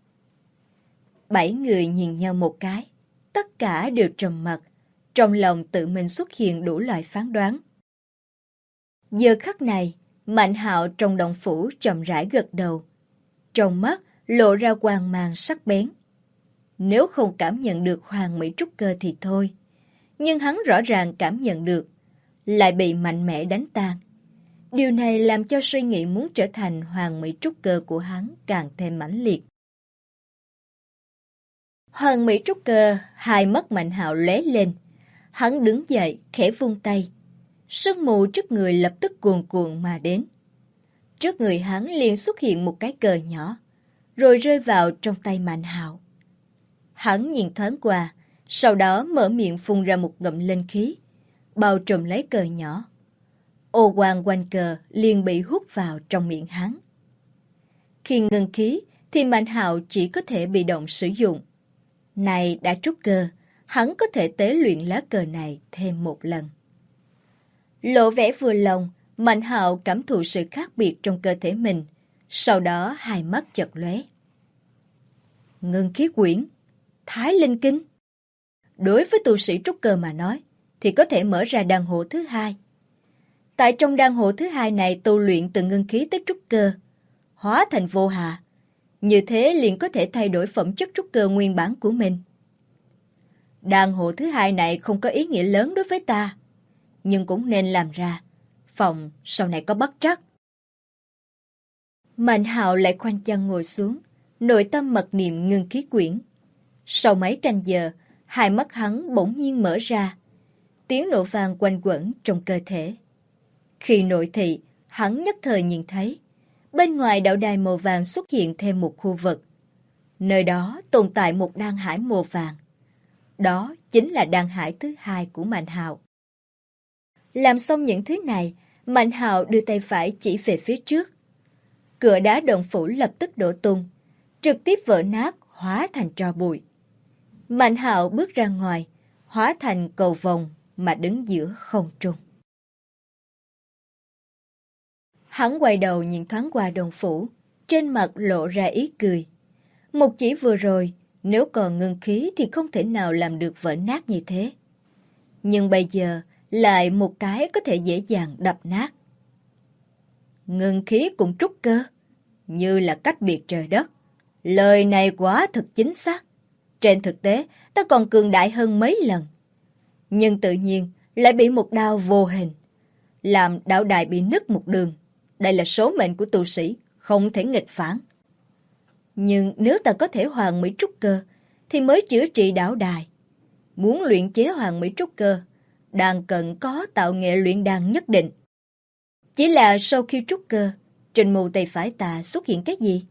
7 người nhìn nhau một cái. Tất cả đều trầm mặc. Trong lòng tự mình xuất hiện đủ loại phán đoán. Giờ khắc này, Mạnh Hạo trong động phủ chậm rãi gật đầu. Trong mắt lộ ra quang mang sắc bén. Nếu không cảm nhận được hoàn mỹ trúc cơ thì thôi. Nhưng hắn rõ ràng cảm nhận được, lại bị mạnh mẽ đánh tan. Điều này làm cho suy nghĩ muốn trở thành hoàn mỹ trúc cơ của hắn càng thêm mãnh liệt. Hoàn mỹ trúc cơ, hai mắt Mạnh Hạo lóe lên. Hắn đứng dậy, khẽ vung tay. Sương mù trước người lập tức cuồn cuộn mà đến. Trước người hắn liền xuất hiện một cái cờ nhỏ, rồi rơi vào trong tay Mạnh Hạo. Hắn nhìn thoáng qua, sau đó mở miệng phun ra một ngụm linh khí, bao trùm lấy cờ nhỏ. Ô quang quanh cờ liền bị hút vào trong miệng hắn. Khi ngưng khí thì Mạnh Hạo chỉ có thể bị động sử dụng. Này đã trúc cơ, hắn có thể tế luyện lá cờ này thêm một lần. Lộ vẻ vừa lòng, Mạnh Hạo cảm thụ sự khác biệt trong cơ thể mình, sau đó hai mắt chợt lóe. Ngưng khí quyển, Thái Linh Kinh. Đối với tu sĩ trúc cơ mà nói, thì có thể mở ra đan hộ thứ hai. Tại trong đan hộ thứ hai này tu luyện từ ngưng khí tới trúc cơ, hóa thành vô hà. Như thế liền có thể thay đổi phẩm chất trúc cơ nguyên bản của mình. Đan hộ thứ hai này không có ý nghĩa lớn đối với ta, nhưng cũng nên làm ra, phòng sau này có bất trắc. Mạnh Hạo lại khoanh chân ngồi xuống, nội tâm mật niệm ngưng khí quyển. Sau mấy canh giờ, hai mắt hắn bỗng nhiên mở ra, tiếng nổ vang quanh quẩn trong cơ thể. Khi nội thị, hắn nhất thời nhìn thấy, bên ngoài đạo đài màu vàng xuất hiện thêm một khu vực. Nơi đó tồn tại một đan hải màu vàng. Đó chính là đan hải thứ hai của Mạnh Hạo. Làm xong những thứ này, Mạnh Hạo đưa tay phải chỉ về phía trước. Cửa đá động phủ lập tức đổ tung, trực tiếp vỡ nát, hóa thành tro bụi. Mạnh Hạo bước ra ngoài, hóa thành cầu vồng mà đứng giữa không trung. Hắn quay đầu nhìn thoáng qua động phủ, trên mặt lộ ra ý cười. Một chỉ vừa rồi, nếu còn ngưng khí thì không thể nào làm được vỡ nát như thế. Nhưng bây giờ, lại một cái có thể dễ dàng đập nát. Ngưng khí cũng trúc cơ, như là cách biệt trời đất. Lời này quá thực chính xác. Trên thực tế, ta còn cường đại hơn mấy lần. Nhưng tự nhiên lại bị một đao vô hình, làm đạo đài bị nứt một đường. Đây là số mệnh của tu sĩ, không thể nghịch phản. Nhưng nếu ta có thể hoàn mỹ trúc cơ, thì mới chữa trị đạo đài. Muốn luyện chế hoàn mỹ trúc cơ, đan cần có tạo nghệ luyện đan nhất định. Chỉ là sau khi trúc cơ, trên mu tay phải ta xuất hiện cái gì?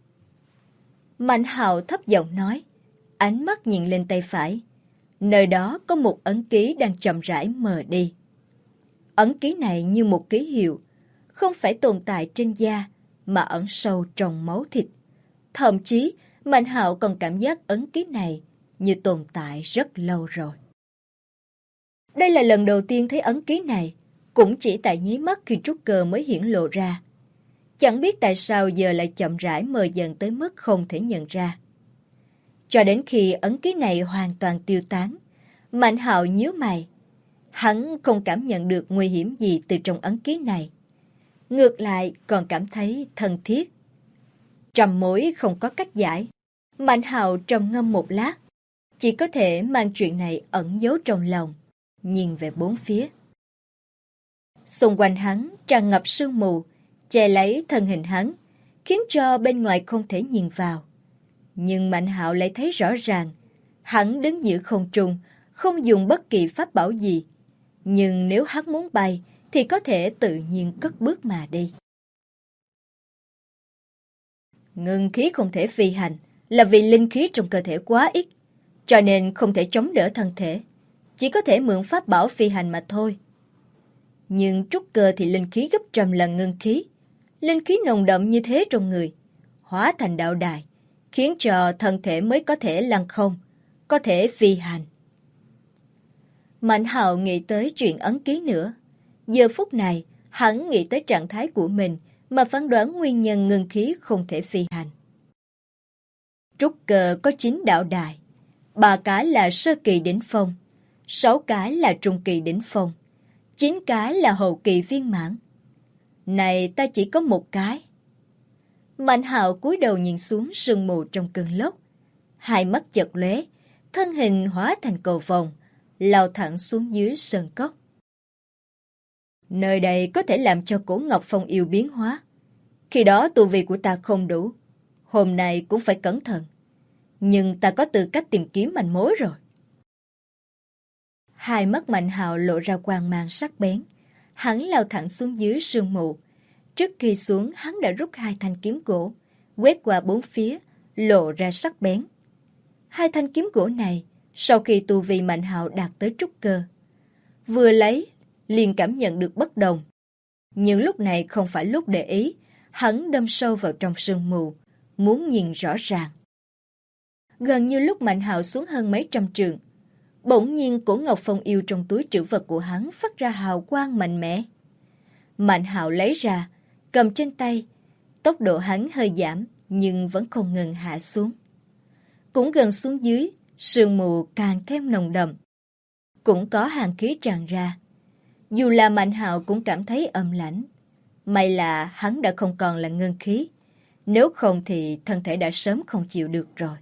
Mạnh Hạo thấp giọng nói, ánh mắt nhìn lên tay phải. Nơi đó có một ấn ký đang chậm rãi mờ đi. Ấn ký này như một ký hiệu, không phải tồn tại trên da, mà ẩn sâu trong máu thịt. Thậm chí, Mạnh Hạo còn cảm giác ấn ký này như tồn tại rất lâu rồi. Đây là lần đầu tiên thấy ấn ký này, cũng chỉ tại nháy mắt khi trúc cơ mới hiển lộ ra. Chẳng biết tại sao giờ lại chậm rãi mờ dần tới mức không thể nhận ra. Cho đến khi ấn ký này hoàn toàn tiêu tán, Mạnh Hạo nhíu mày. Hắn không cảm nhận được nguy hiểm gì từ trong ấn ký này. Ngược lại còn cảm thấy thân thiết. Trầm mối không có cách giải. Mạnh Hạo trầm ngâm một lát, chỉ có thể mang chuyện này ẩn giấu trong lòng, nhìn về bốn phía. Xung quanh hắn tràn ngập sương mù, che lấy thân hình hắn, khiến cho bên ngoài không thể nhìn vào. Nhưng Mạnh Hạo lại thấy rõ ràng, hắn đứng giữa không trung, không dùng bất kỳ pháp bảo gì. Nhưng nếu hắn muốn bay, thì có thể tự nhiên cất bước mà đi. Ngưng khí không thể phi hành, là vì linh khí trong cơ thể quá ít, cho nên không thể chống đỡ thân thể. Chỉ có thể mượn pháp bảo phi hành mà thôi. Nhưng trúc cơ thì linh khí gấp trăm lần ngưng khí. Linh khí nồng đậm như thế trong người, hóa thành đạo đài, khiến cho thân thể mới có thể lăng không, có thể phi hành. Mạnh Hạo nghĩ tới chuyện ấn ký nữa. Giờ phút này, hắn nghĩ tới trạng thái của mình mà phán đoán nguyên nhân ngưng khí không thể phi hành. Trúc cơ có 9 đạo đài, 3 cái là sơ kỳ đỉnh phong, 6 cái là trung kỳ đỉnh phong, 9 cái là hậu kỳ viên mãn. Này ta chỉ có một cái. Mạnh Hạo cúi đầu nhìn xuống sương mù trong cơn lốc, hai mắt chợt lóe, thân hình hóa thành cầu vồng, lao thẳng xuống dưới sơn cốc. Nơi đây có thể làm cho Cổ Ngọc Phong yêu biến hóa. Khi đó tu vi của ta không đủ, hôm nay cũng phải cẩn thận. Nhưng ta có tư cách tìm kiếm manh mối rồi. Hai mắt Mạnh Hạo lộ ra quang mang sắc bén. Hắn lao thẳng xuống dưới sương mù. Trước khi xuống, hắn đã rút 2 thanh kiếm gỗ, quét qua 4 phía, lộ ra sắc bén. 2 thanh kiếm gỗ này, sau khi tu vi Mạnh Hạo đạt tới trúc cơ, vừa lấy, liền cảm nhận được bất đồng. Nhưng lúc này không phải lúc để ý, hắn đâm sâu vào trong sương mù, muốn nhìn rõ ràng. Gần như lúc Mạnh Hạo xuống hơn mấy trăm trượng, Bỗng nhiên cổ ngọc phong yêu trong túi trữ vật của hắn phát ra hào quang mạnh mẽ. Mạnh Hạo lấy ra, cầm trên tay. Tốc độ hắn hơi giảm, nhưng vẫn không ngừng hạ xuống. Cũng gần xuống dưới, sương mù càng thêm nồng đậm. Cũng có hàn khí tràn ra. Dù là Mạnh Hạo cũng cảm thấy ẩm lãnh. May là hắn đã không còn là ngân khí. Nếu không thì thân thể đã sớm không chịu được rồi.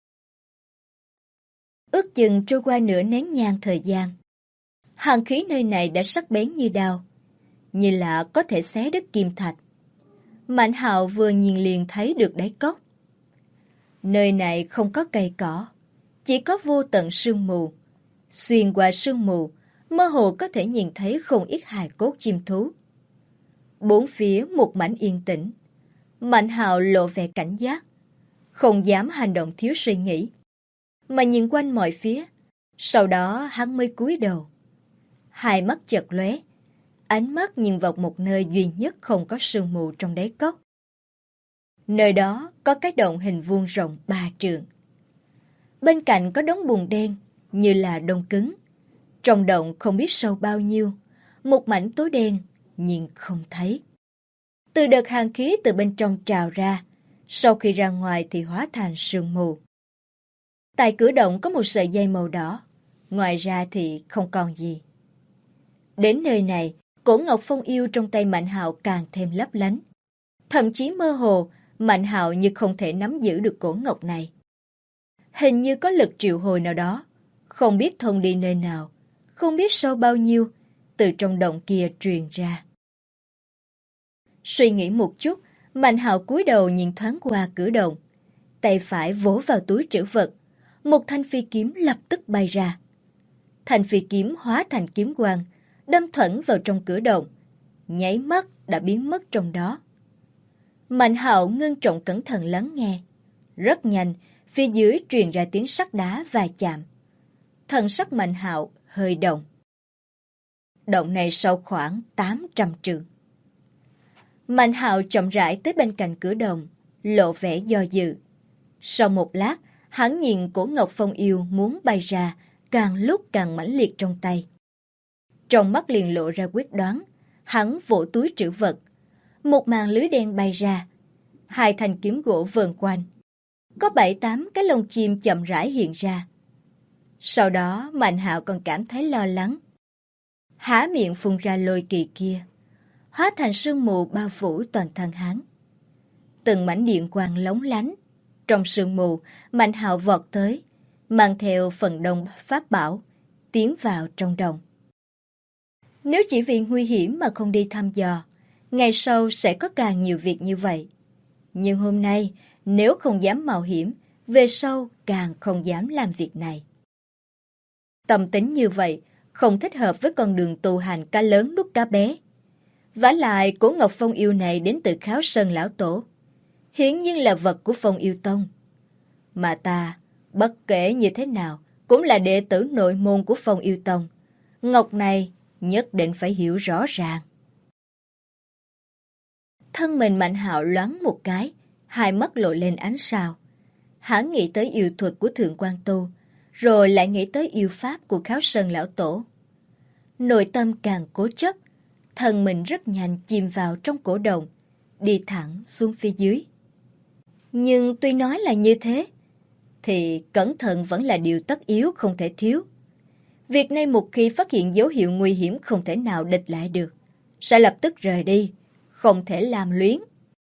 Ước chừng trôi qua nửa nén nhang thời gian. Hàn khí nơi này đã sắc bén như đao, như là có thể xé đứt kim thạch. Mạnh Hạo vừa nhìn liền thấy được đáy cốc. Nơi này không có cây cỏ, chỉ có vô tận sương mù. Xuyên qua sương mù, mơ hồ có thể nhìn thấy không ít hài cốt chim thú. Bốn phía một mảnh yên tĩnh. Mạnh Hạo lộ vẻ cảnh giác, không dám hành động thiếu suy nghĩ, mà nhìn quanh mọi phía. Sau đó hắn mới cúi đầu. Hai mắt chợt lóe, ánh mắt nhìn vào một nơi duy nhất không có sương mù trong đáy cốc. Nơi đó có cái động hình vuông rộng 3 trượng. Bên cạnh có đống bùn đen, như là đông cứng. Trong động không biết sâu bao nhiêu, một mảnh tối đen, nhìn không thấy. Từ đợt hàn khí từ bên trong trào ra, sau khi ra ngoài thì hóa thành sương mù. Tại cửa động có một sợi dây màu đỏ, ngoài ra thì không còn gì. Đến nơi này, cổ ngọc phong yêu trong tay Mạnh Hạo càng thêm lấp lánh. Thậm chí mơ hồ, Mạnh Hạo như không thể nắm giữ được cổ ngọc này. Hình như có lực triệu hồi nào đó, không biết thông đi nơi nào, không biết sâu bao nhiêu, từ trong động kia truyền ra. Suy nghĩ một chút, Mạnh Hạo cúi đầu nhìn thoáng qua cửa động, tay phải vỗ vào túi trữ vật, một thanh phi kiếm lập tức bay ra. Thanh phi kiếm hóa thành kiếm quang, đâm thẳng vào trong cửa động, nháy mắt đã biến mất trong đó. Mạnh Hạo ngưng trọng cẩn thận lắng nghe. Rất nhanh, phía dưới truyền ra tiếng sắt đá va chạm. Thần sắc Mạnh Hạo hơi động. Động này sâu khoảng 800 trượng. Mạnh Hạo chậm rãi tới bên cạnh cửa động, lộ vẻ do dự. Sau một lát, hắn nhìn cổ ngọc phong yêu muốn bay ra, càng lúc càng mãnh liệt trong tay. Trong mắt liền lộ ra quyết đoán, hắn vỗ túi trữ vật. Một màn lưới đen bay ra, hai thanh kiếm gỗ vờn quanh. Có 7-8 cái lông chim chậm rãi hiện ra. Sau đó Mạnh Hạo còn cảm thấy lo lắng. Há miệng phun ra lôi kỳ kia, hóa thành sương mù bao phủ toàn thân hắn. Từng mảnh điện quang lóng lánh. Trong sương mù, Mạnh Hạo vọt tới, mang theo phần đông pháp bảo, tiến vào trong động. Nếu chỉ vì nguy hiểm mà không đi thăm dò, ngày sau sẽ có càng nhiều việc như vậy. Nhưng hôm nay, nếu không dám mạo hiểm, về sau càng không dám làm việc này. Tâm tính như vậy, không thích hợp với con đường tu hành cá lớn nuốt cá bé. Vả lại, cổ ngọc phong yêu này đến từ Kháo Sơn lão tổ, hiển nhiên là vật của Phong Yêu Tông. Mà ta, bất kể như thế nào, cũng là đệ tử nội môn của Phong Yêu Tông. Ngọc này nhất định phải hiểu rõ ràng. Thân mình Mạnh Hạo loáng một cái, hai mắt lộ lên ánh sao. Hắn nghĩ tới yêu thuật của Thượng Quan Tu, rồi lại nghĩ tới yêu pháp của Kháo Sơn lão tổ. Nội tâm càng cố chấp, thân mình rất nhanh chìm vào trong cổ động, đi thẳng xuống phía dưới. Nhưng tuy nói là như thế, thì cẩn thận vẫn là điều tất yếu không thể thiếu. Việc này một khi phát hiện dấu hiệu nguy hiểm không thể nào địch lại được, sẽ lập tức rời đi, không thể làm luyến.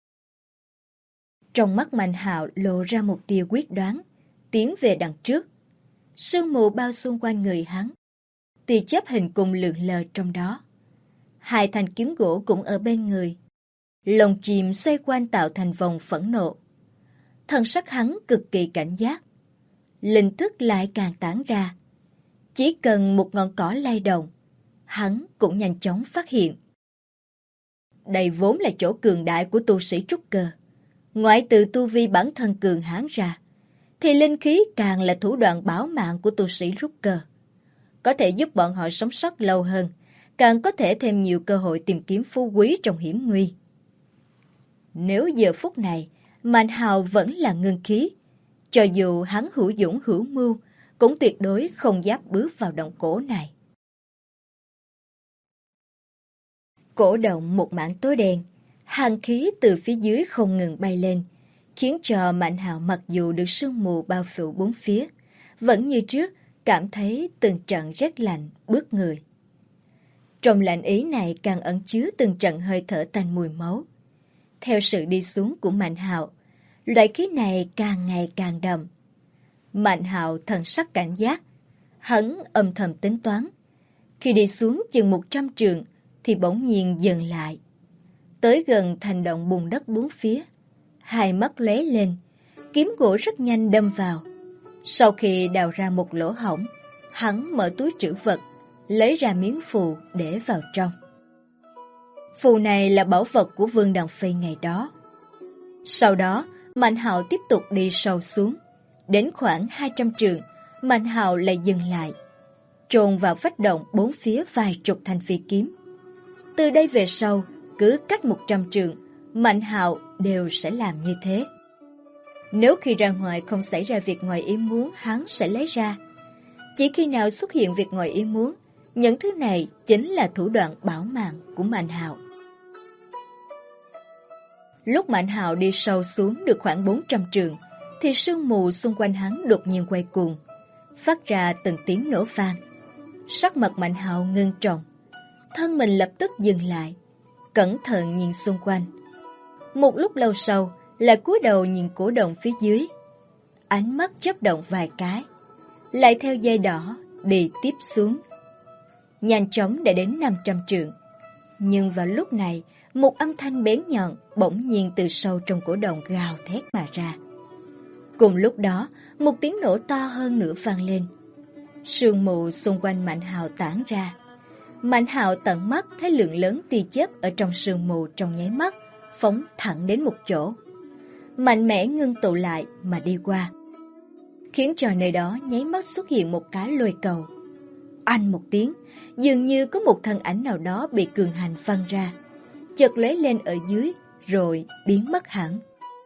Trong mắt Mạnh Hạo lộ ra một tia quyết đoán, tiến về đằng trước. Sương mù bao xung quanh người hắn, tia chớp hình cung lượn lờ trong đó. Hai thanh kiếm gỗ cũng ở bên người. Lồng chim xoay quanh tạo thành vòng phẫn nộ. Thân sắc hắn cực kỳ cảnh giác. Linh thức lại càng tản ra. Chỉ cần một ngọn cỏ lay động, hắn cũng nhanh chóng phát hiện. Đây vốn là chỗ cường đại của tu sĩ trúc cơ. Ngoại trừ tu vi bản thân cường hãn ra, thì linh khí càng là thủ đoạn bảo mạng của tu sĩ trúc cơ. Có thể giúp bọn họ sống sót lâu hơn, càng có thể thêm nhiều cơ hội tìm kiếm phú quý trong hiểm nguy. Nếu giờ phút này, Mạnh Hạo vẫn là ngưng khí, cho dù hắn hữu dũng hữu mưu, cũng tuyệt đối không dám bước vào động cổ này. Cổ động một mảng tối đen, hàn khí từ phía dưới không ngừng bay lên, khiến cho Mạnh Hạo mặc dù được sương mù bao phủ bốn phía, vẫn như trước cảm thấy từng trận rét lạnh bước người. Trong lạnh ý này càng ẩn chứa từng trận hơi thở tanh mùi máu. Theo sự đi xuống của Mạnh Hạo, loại khí này càng ngày càng đậm. Mạnh Hạo thần sắc cảnh giác, hắn âm thầm tính toán. Khi đi xuống chừng 100 trượng thì bỗng nhiên dừng lại. Tới gần thành động bùn đất bốn phía, hai mắt lóe lên, kiếm gỗ rất nhanh đâm vào. Sau khi đào ra một lỗ hổng, hắn mở túi trữ vật, lấy ra miếng phù để vào trong. Phù này là bảo vật của Vương Đằng Phi ngày đó. Sau đó, Mạnh Hạo tiếp tục đi sâu xuống. Đến khoảng 200 trượng, Mạnh Hạo lại dừng lại, chôn vào vách động bốn phía vài chục thanh phi kiếm. Từ đây về sau, cứ cách 100 trượng, Mạnh Hạo đều sẽ làm như thế. Nếu khi ra ngoài không xảy ra việc ngoài ý muốn, hắn sẽ lấy ra. Chỉ khi nào xuất hiện việc ngoài ý muốn, những thứ này chính là thủ đoạn bảo mạng của Mạnh Hạo. Lúc Mạnh Hạo đi sâu xuống được khoảng 400 trượng, thì sương mù xung quanh hắn đột nhiên quay cuồng, phát ra từng tiếng nổ vang. Sắc mặt Mạnh Hạo ngưng trọng, thân mình lập tức dừng lại, cẩn thận nhìn xung quanh. Một lúc lâu sau, lại cúi đầu nhìn cổ động phía dưới. Ánh mắt chớp động vài cái, lại theo dây đỏ đi tiếp xuống. Nhanh chóng đã đến 500 trượng. Nhưng vào lúc này, một âm thanh bén nhọn bỗng nhiên từ sâu trong cổ động gào thét mà ra. Cùng lúc đó, một tiếng nổ to hơn nữa vang lên. Sương mù xung quanh Mạnh Hạo tản ra. Mạnh Hạo tận mắt thấy lượng lớn tia chớp ở trong sương mù trong nháy mắt, phóng thẳng đến một chỗ. Mạnh mẽ ngưng tụ lại mà đi qua, khiến cho nơi đó nháy mắt xuất hiện một cái lôi cầu. Oanh một tiếng, dường như có một thân ảnh nào đó bị cường hành văng ra, chợt lóe lên ở dưới rồi biến mất hẳn.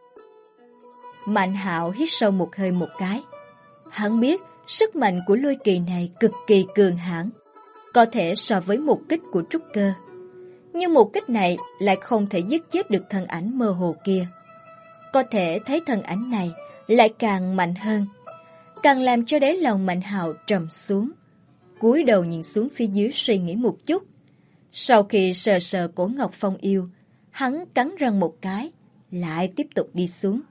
Mạnh Hạo hít sâu một hơi một cái. Hắn biết sức mạnh của lôi kỳ này cực kỳ cường hãn, có thể so với một kích của trúc cơ. Nhưng một kích này lại không thể giết chết được thân ảnh mơ hồ kia. Có thể thấy thân ảnh này lại càng mạnh hơn, càng làm cho đáy lòng Mạnh Hạo trầm xuống. Cúi đầu nhìn xuống phía dưới suy nghĩ một chút. Sau khi sờ sờ cổ ngọc phong yêu, hắn cắn răng một cái, lại tiếp tục đi xuống.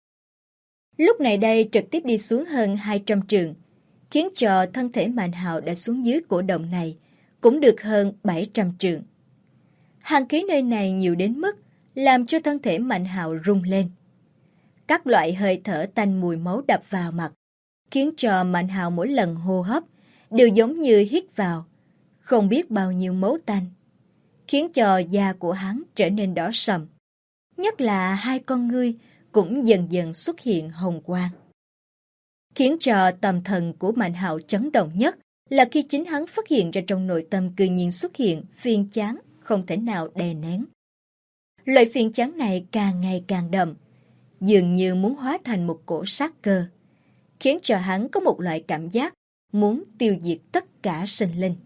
Lúc này đây trực tiếp đi xuống hơn 200 trượng, khiến cho thân thể Mạnh Hạo đã xuống dưới cổ động này cũng được hơn 700 trượng. Hàn khí nơi này nhiều đến mức làm cho thân thể Mạnh Hạo rung lên. Các loại hơi thở tanh mùi máu đập vào mặt, khiến cho Mạnh Hạo mỗi lần hô hấp đều giống như hít vào không biết bao nhiêu máu tanh, khiến cho da của hắn trở nên đỏ sầm. Nhất là hai con ngươi cũng dần dần xuất hiện hồng quang. Khiến cho tâm thần của Mạnh Hạo chấn động nhất là khi chính hắn phát hiện ra trong nội tâm tự nhiên xuất hiện phiền chán không thể nào đè nén. Loại phiền chán này càng ngày càng đậm, dường như muốn hóa thành một cổ sát cơ, khiến cho hắn có một loại cảm giác muốn tiêu diệt tất cả sinh linh.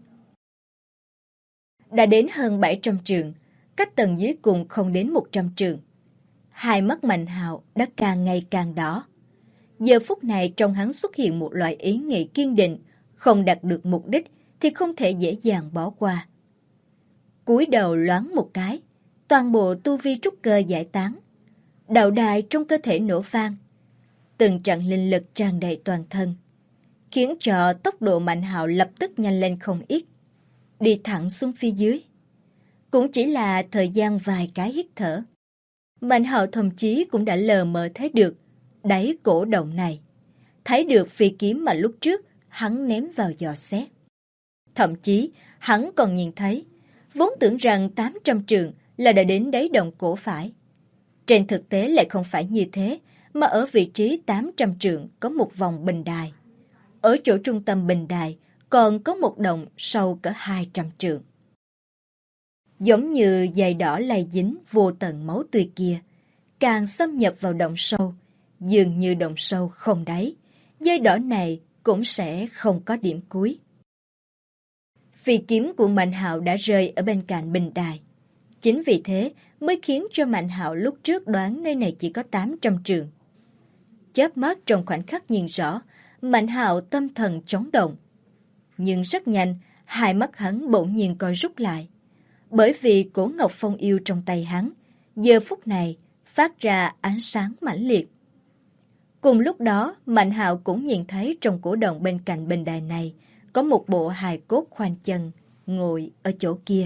Đã đến hơn 700 trượng, cách tầng dưới cùng không đến 100 trượng. Hai mắt Mạnh Hạo đã càng ngày càng đỏ. Giờ phút này trong hắn xuất hiện một loại ý nghĩ kiên định, không đạt được mục đích thì không thể dễ dàng bỏ qua. Cúi đầu loáng một cái, toàn bộ tu vi trúc cơ giải tán. Đạo đài trong cơ thể nổ vang, từng trận linh lực tràn đầy toàn thân, khiến cho tốc độ Mạnh Hạo lập tức nhanh lên không ít, đi thẳng xuống phía dưới. Cũng chỉ là thời gian vài cái hít thở, Mạnh Hạo thậm chí cũng đã lờ mờ thấy được đáy cổ động này, thấy được phi kiếm mà lúc trước hắn ném vào dò xét. Thậm chí hắn còn nhìn thấy, vốn tưởng rằng 800 trượng là đã đến đáy động cổ phải. Trên thực tế lại không phải như thế, mà ở vị trí 800 trượng có một vòng bình đài. Ở chỗ trung tâm bình đài còn có một động sâu cỡ 200 trượng. Giống như dày đỏ lây dính vô tận máu tươi kia, càng xâm nhập vào động sâu, dường như động sâu không đáy, dây đỏ này cũng sẽ không có điểm cuối. Phi kiếm của Mạnh Hạo đã rơi ở bên cạnh bình đài. Chính vì thế mới khiến cho Mạnh Hạo lúc trước đoán nơi này chỉ có 800 trượng. Chớp mắt trong khoảnh khắc nhìn rõ, Mạnh Hạo tâm thần chấn động. Nhưng rất nhanh, hai mắt hắn bỗng nhiên co rút lại. Bởi vì cổ ngọc phong yêu trong tay hắn, giờ phút này phát ra ánh sáng mãnh liệt. Cùng lúc đó, Mạnh Hạo cũng nhìn thấy trong cổ động bên cạnh bình đài này có một bộ hài cốt khoanh chân ngồi ở chỗ kia.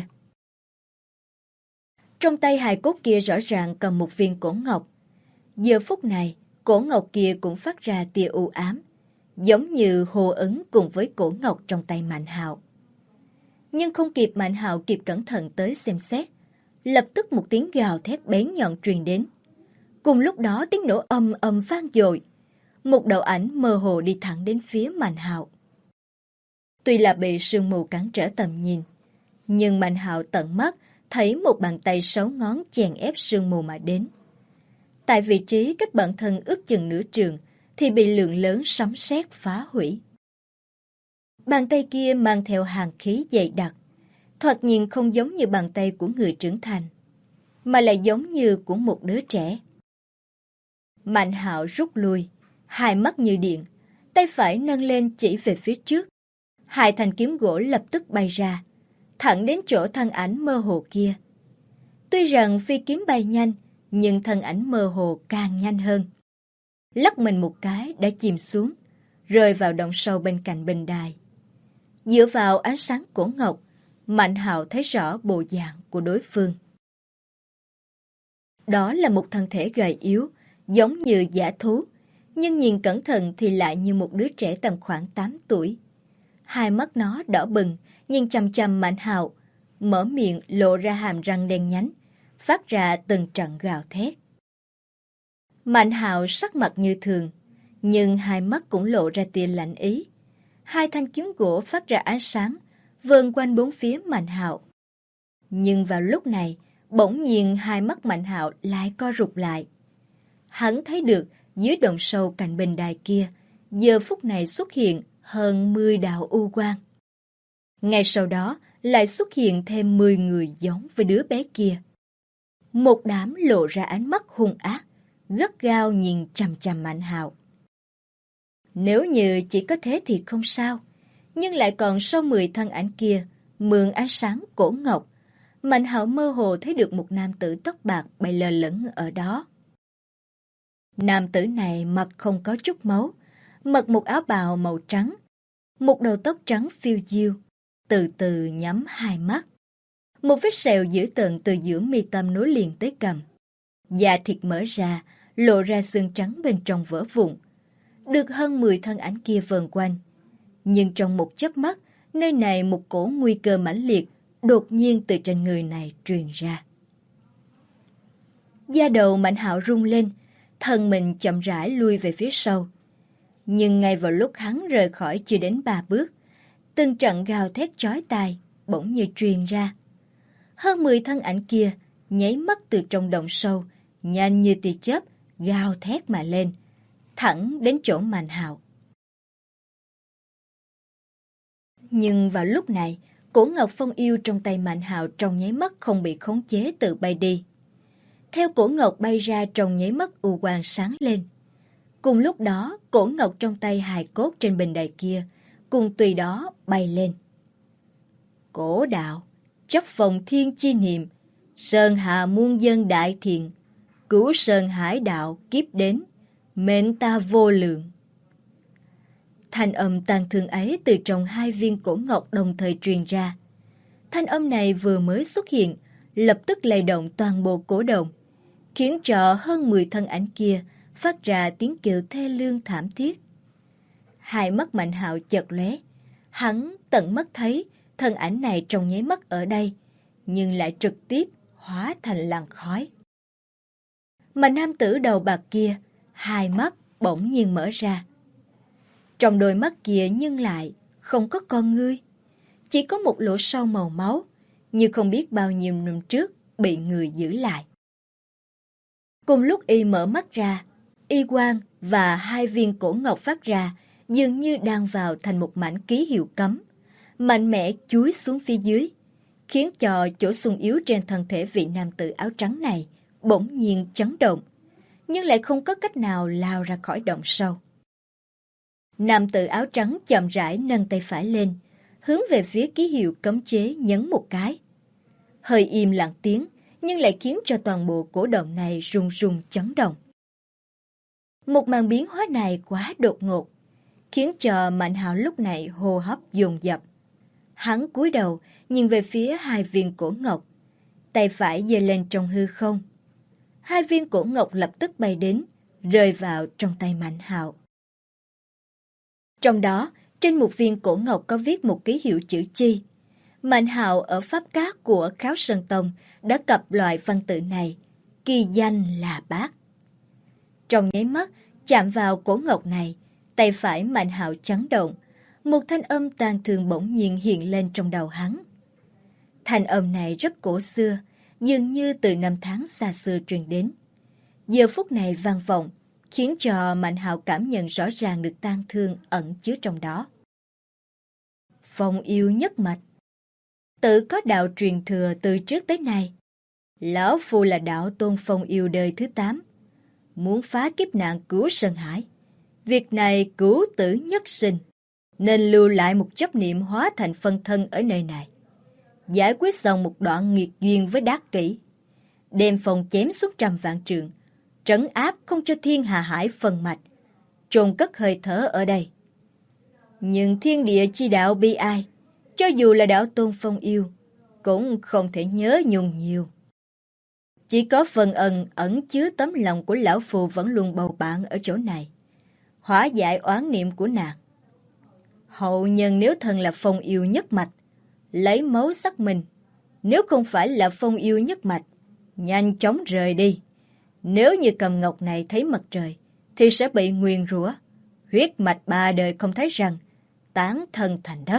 Trong tay hài cốt kia rõ ràng cầm một viên cổ ngọc. Giờ phút này, cổ ngọc kia cũng phát ra tia u ám, giống như hồ ứng cùng với cổ ngọc trong tay Mạnh Hạo. Nhưng không kịp Mạnh Hạo kịp cẩn thận tới xem xét, lập tức một tiếng gào thét bén nhọn truyền đến. Cùng lúc đó tiếng nổ ầm ầm vang dội, một đạo ảnh mơ hồ đi thẳng đến phía Mạnh Hạo. Tuy là bị sương mù cản trở tầm nhìn, nhưng Mạnh Hạo tận mắt thấy một bàn tay 6 ngón chèn ép sương mù mà đến. Tại vị trí cách bản thân ước chừng nửa trường thì bị lượng lớn sấm sét phá hủy. Bàn tay kia mang theo hàn khí dày đặc, thoạt nhìn không giống như bàn tay của người trưởng thành, mà lại giống như của một đứa trẻ. Mạnh Hạo rút lui, hai mắt như điện, tay phải nâng lên chỉ về phía trước. Hai thanh kiếm gỗ lập tức bay ra, thẳng đến chỗ thân ảnh mơ hồ kia. Tuy rằng phi kiếm bay nhanh, nhưng thân ảnh mơ hồ càng nhanh hơn. Lắc mình một cái đã chìm xuống, rơi vào động sâu bên cạnh bình đài. Dựa vào ánh sáng cổ ngọc, Mạnh Hạo thấy rõ bộ dạng của đối phương. Đó là một thân thể gầy yếu, giống như dã thú, nhưng nhìn cẩn thận thì lại như một đứa trẻ tầm khoảng 8 tuổi. Hai mắt nó đỏ bừng, nhìn chằm chằm Mạnh Hạo, mở miệng lộ ra hàm răng đen nhánh, phát ra từng trận gào thét. Mạnh Hạo sắc mặt như thường, nhưng hai mắt cũng lộ ra tia lạnh ý. Hai thanh kiếm gỗ phát ra ánh sáng, vờn quanh bốn phía Mạnh Hạo. Nhưng vào lúc này, bỗng nhiên hai mắt Mạnh Hạo lại co rụt lại. Hắn thấy được dưới đồng sâu cạnh bình đài kia, giờ phút này xuất hiện hơn 10 đạo u quang. Ngay sau đó lại xuất hiện thêm 10 người giống với đứa bé kia. Một đám lộ ra ánh mắt hung ác, gắt gao nhìn chằm chằm Mạnh Hạo. Nếu như chỉ có thế thì không sao, nhưng lại còn sau 10 thân ảnh kia, mượn ánh sáng cổ ngọc, Mạnh Hạo mơ hồ thấy được một nam tử tóc bạc bay lơ lửng ở đó. Nam tử này mặt không có chút máu, mặc một áo bào màu trắng, một đầu tóc trắng phiêu diêu, từ từ nhắm hai mắt. Một vết sẹo dữ tợn từ giữa mi tâm nối liền tới cằm. Da thịt mở ra, lộ ra xương trắng bên trong vỡ vụn. Được hơn 10 thân ảnh kia vờn quanh. Nhưng trong một chớp mắt, nơi này một cổ nguy cơ mãnh liệt đột nhiên từ trên người này truyền ra. Da đầu Mạnh Hạo rung lên, thân mình chậm rãi lui về phía sau. Nhưng ngay vào lúc hắn rời khỏi chưa đến 3 bước, từng trận gào thét chói tai bỗng như truyền ra. Hơn 10 thân ảnh kia nháy mắt từ trong động sâu, nhanh như tia chớp, gào thét mà lên, thẳng đến chỗ Mạnh Hạo. Nhưng vào lúc này, cổ ngọc phong yêu trong tay Mạnh Hạo trong nháy mắt không bị khống chế tự bay đi. Theo cổ ngọc bay ra trong nháy mắt u quang sáng lên. Cùng lúc đó, cổ ngọc trong tay hài cốt trên bình đài kia cùng tùy đó bay lên. Cổ đạo, chấp phòng thiên chi niệm, sơn hà muôn dân đại thiện, cứu sơn hải đạo kiếp đến, mệnh ta vô lượng. Thanh âm tang thương ấy từ trong hai viên cổ ngọc đồng thời truyền ra. Thanh âm này vừa mới xuất hiện, lập tức lay động toàn bộ cổ động, khiến cho hơn 10 thân ảnh kia phát ra tiếng kêu thê lương thảm thiết. Hai mắt Mạnh Hạo chợt lóe, hắn tận mắt thấy thân ảnh này trong nháy mắt ở đây, nhưng lại trực tiếp hóa thành làn khói. Mà nam tử đầu bạc kia, hai mắt bỗng nhiên mở ra. Trong đôi mắt kia nhưng lại không có con ngươi, chỉ có một lỗ sâu màu máu, như không biết bao nhiêu năm trước bị người giữ lại. Cùng lúc y mở mắt ra, y quang và hai viên cổ ngọc phát ra, dường như đang vào thành một mảnh ký hiệu cấm, mạnh mẽ chúi xuống phía dưới, khiến cho chỗ xung yếu trên thân thể vị nam tử áo trắng này bỗng nhiên chấn động, nhưng lại không có cách nào lao ra khỏi động sâu. Nam tử áo trắng chậm rãi nâng tay phải lên, hướng về phía ký hiệu cấm chế nhấn một cái. Hơi im lặng tiếng, nhưng lại khiến cho toàn bộ cổ động này rung rung chấn động. Một màn biến hóa này quá đột ngột, khiến cho Mạnh Hạo lúc này hô hấp dồn dập. Hắn cúi đầu nhìn về phía hai viên cổ ngọc, tay phải giơ lên trong hư không. Hai viên cổ ngọc lập tức bay đến, rơi vào trong tay Mạnh Hạo. Trong đó, trên một viên cổ ngọc có viết một ký hiệu chữ chi. Mạnh Hạo ở pháp các của Kháo Sơn Tông đã cập loại văn tự này, kỳ danh là Bát. Trong nháy mắt chạm vào cổ ngọc này, tay phải Mạnh Hạo chấn động, một thanh âm tang thương bỗng nhiên hiện lên trong đầu hắn. Thanh âm này rất cổ xưa, dường như từ năm tháng xa xưa truyền đến. Giờ phút này vang vọng, khiến cho Mạnh Hạo cảm nhận rõ ràng được tang thương ẩn chứa trong đó. Phong yêu nhất mạch, tự có đạo truyền thừa từ trước tới nay. Lão Phu là đạo tôn phong yêu đời thứ 8, muốn phá kiếp nạn cứu Sơn Hải. Việc này cứu tử nhất sinh, nên lưu lại một chấp niệm hóa thành phân thân ở nơi này. Giải quyết xong một đoạn nghiệt duyên với Đát Kỷ, đem phong chém suốt 100 vạn trượng, trấn áp không cho thiên hà hải phân mạch, chôn cất hơi thở ở đây. Nhưng thiên địa chi đạo bi ai, cho dù là đạo tôn phong yêu, cũng không thể nhớ nhung nhiều. Chỉ có phần ẩn chứa tấm lòng của lão Phù vẫn luôn bầu bạn ở chỗ này, hóa giải oán niệm của nàng. Hậu nhân nếu thân là phong yêu nhất mạch, lấy máu xác mình, nếu không phải là phong yêu nhất mạch, nhanh chóng rời đi. Nếu như cầm ngọc này thấy mặt trời, thì sẽ bị nguyền rủa, huyết mạch 3 đời không thấy rằng, tán thân thành đất.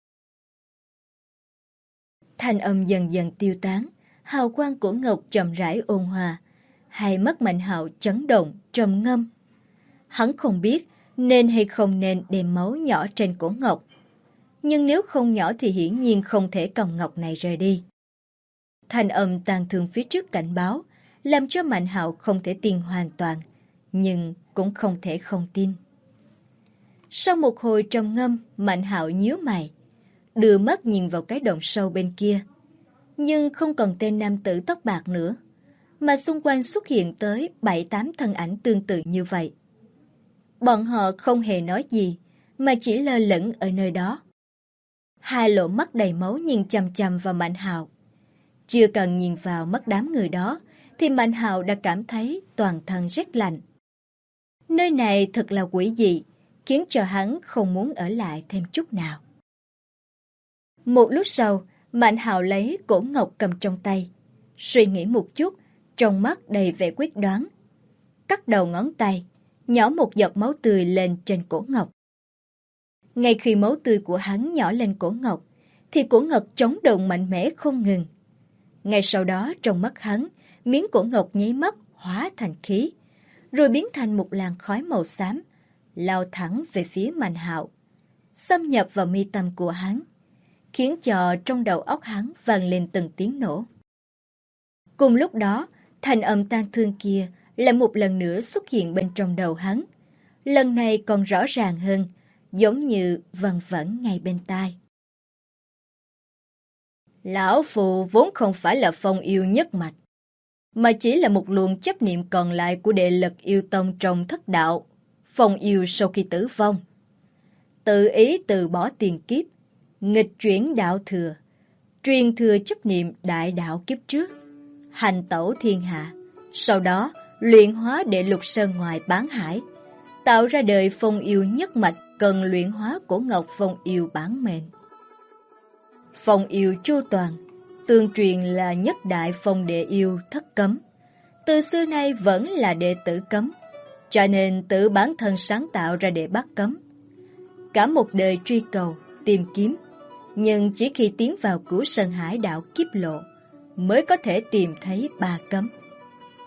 Thanh âm dần dần tiêu tán, hào quang của ngọc chậm rãi ôn hòa, hai mắt Mạnh Hạo chấn động, trầm ngâm. Hắn không biết nên hay không nên đem máu nhỏ trên cổ ngọc, nhưng nếu không nhỏ thì hiển nhiên không thể cầm ngọc này rời đi. Thanh âm tang thương phía trước cảnh báo, làm cho Mạnh Hạo không thể tin hoàn toàn, nhưng cũng không thể không tin. Sau một hồi trầm ngâm, Mạnh Hạo nhíu mày, đưa mắt nhìn vào cái động sâu bên kia, nhưng không còn tên nam tử tóc bạc nữa, mà xung quanh xuất hiện tới 7-8 thân ảnh tương tự như vậy. Bọn họ không hề nói gì, mà chỉ lơ lửng ở nơi đó. Hai lỗ mắt đầy máu nhìn chằm chằm vào Mạnh Hạo. Chưa cần nhìn vào mắt đám người đó, thì Mạnh Hạo đã cảm thấy toàn thân rét lạnh. Nơi này thật là quỷ dị, khiến cho hắn không muốn ở lại thêm chút nào. Một lúc sau, Mạnh Hạo lấy cổ ngọc cầm trong tay, suy nghĩ một chút, trong mắt đầy vẻ quyết đoán. Cắt đầu ngón tay, nhỏ một giọt máu tươi lên trên cổ ngọc. Ngay khi máu tươi của hắn nhỏ lên cổ ngọc, thì cổ ngọc chấn động mạnh mẽ không ngừng. Ngay sau đó trong mắt hắn, miếng cổ ngọc nháy mắt hóa thành khí, rồi biến thành một làn khói màu xám, lao thẳng về phía Mạnh Hạo, xâm nhập vào mi tâm của hắn, khiến cho trong đầu óc hắn vang lên từng tiếng nổ. Cùng lúc đó, thanh âm tang thương kia lại một lần nữa xuất hiện bên trong đầu hắn, lần này còn rõ ràng hơn, giống như văng vẳng ngay bên tai. Lão Phù vốn không phải là phong yêu nhất mạch, mà chỉ là một luồng chấp niệm còn lại của đệ lực yêu tông trong thất đạo, phong yêu sau khi tử vong. Tự ý từ bỏ tiền kiếp, nghịch chuyển đạo thừa, truyền thừa chấp niệm đại đạo kiếp trước, hành tẩu thiên hạ, sau đó luyện hóa đệ lục sơn ngoài bán hải, tạo ra đời phong yêu nhất mạch cần luyện hóa cổ ngọc phong yêu bản mệnh. Phong yêu Chu Toàn, tương truyền là nhất đại phong đệ yêu thất cấm, từ xưa nay vẫn là đệ tử cấm, cho nên tự bản thân sáng tạo ra đệ bắt cấm. Cả một đời truy cầu, tìm kiếm, nhưng chỉ khi tiến vào Cửu Sơn Hải đạo kiếp lộ mới có thể tìm thấy 3 cấm.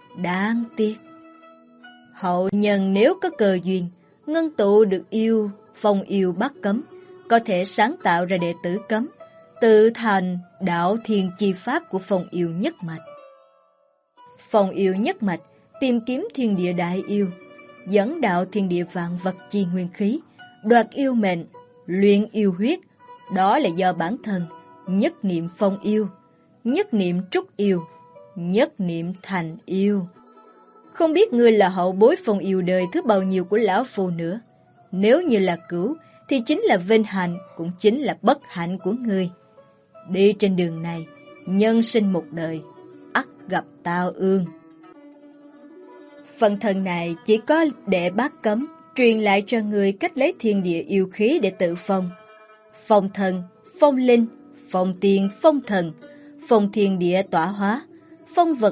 Đáng tiếc, hậu nhân nếu có cơ duyên ngưng tụ được yêu phong yêu bắt cấm, có thể sáng tạo ra đệ tử cấm, tự thành đạo thiên chi pháp của phong yêu nhất mạch. Phong yêu nhất mạch tìm kiếm thiên địa đại yêu, dẫn đạo thiên địa vạn vật chi nguyên khí, đoạt yêu mệnh, luyện yêu huyết, đó là do bản thân nhất niệm phong yêu, nhất niệm trúc yêu, nhất niệm thành yêu. Không biết ngươi là hậu bối phong yêu đời thứ bao nhiêu của lão phu nữa. Nếu như là cửu thì chính là vinh hạnh, cũng chính là bất hạnh của ngươi. Đi trên đường này, nhân sinh một đời, ắt gặp tao ương. Phần thần này chỉ có để bát cấm, truyền lại cho người cách lấy thiên địa yêu khí để tự phong. Phong thần, phong linh, phong tiên, phong thần, phong thiên địa tỏa hóa, phong vật.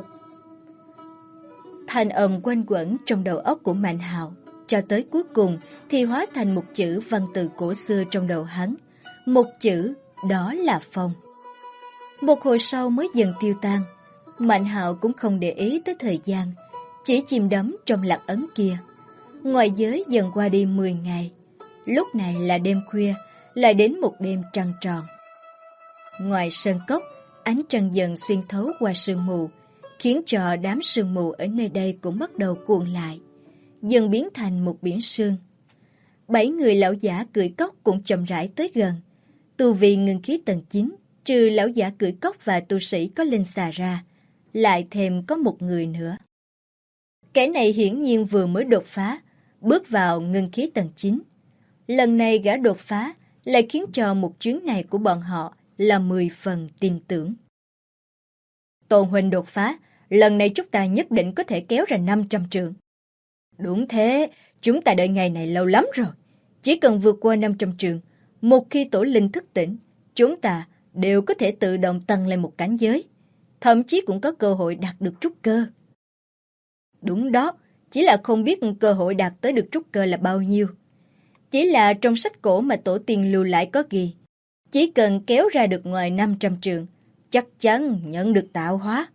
Thanh âm quanh quẩn trong đầu óc của Mạnh Hạo, cho tới cuối cùng thì hóa thành một chữ văn từ cổ xưa trong đầu hắn. Một chữ, đó là phong. Một hồi sau mới dần tiêu tan. Mạnh Hạo cũng không để ý tới thời gian, chỉ chìm đắm trong lạc ấn kia. Ngoài giới dần qua đi 10 ngày. Lúc này là đêm khuya, lại đến một đêm trăng tròn. Ngoài sơn cốc, ánh trăng dần xuyên thấu qua sương mù, khiến cho đám sương mù ở nơi đây cũng bắt đầu cuộn lại, dần biến thành một biển sương. 7 người lão giả cưỡi cóc cũng chậm rãi tới gần. Tu vi ngưng khí tầng 9, trừ lão giả cưỡi cóc và tu sĩ có linh xà ra, lại thêm có một người nữa. Kẻ này hiển nhiên vừa mới đột phá, bước vào ngưng khí tầng 9. Lần này gã đột phá lại khiến cho một chuyến này của bọn họ là 10 phần tin tưởng. Tôn huynh đột phá, lần này chúng ta nhất định có thể kéo ra 500 trượng. Đúng thế, chúng ta đợi ngày này lâu lắm rồi. Chỉ cần vượt qua 500 trượng, một khi tổ linh thức tỉnh, chúng ta đều có thể tự động tăng lên một cảnh giới. Thậm chí cũng có cơ hội đạt được trúc cơ. Đúng đó, chỉ là không biết cơ hội đạt tới được trúc cơ là bao nhiêu. Chỉ là trong sách cổ mà tổ tiên lưu lại có ghi, chỉ cần kéo ra được ngoài 500 trượng, chắc chắn nhận được tạo hóa.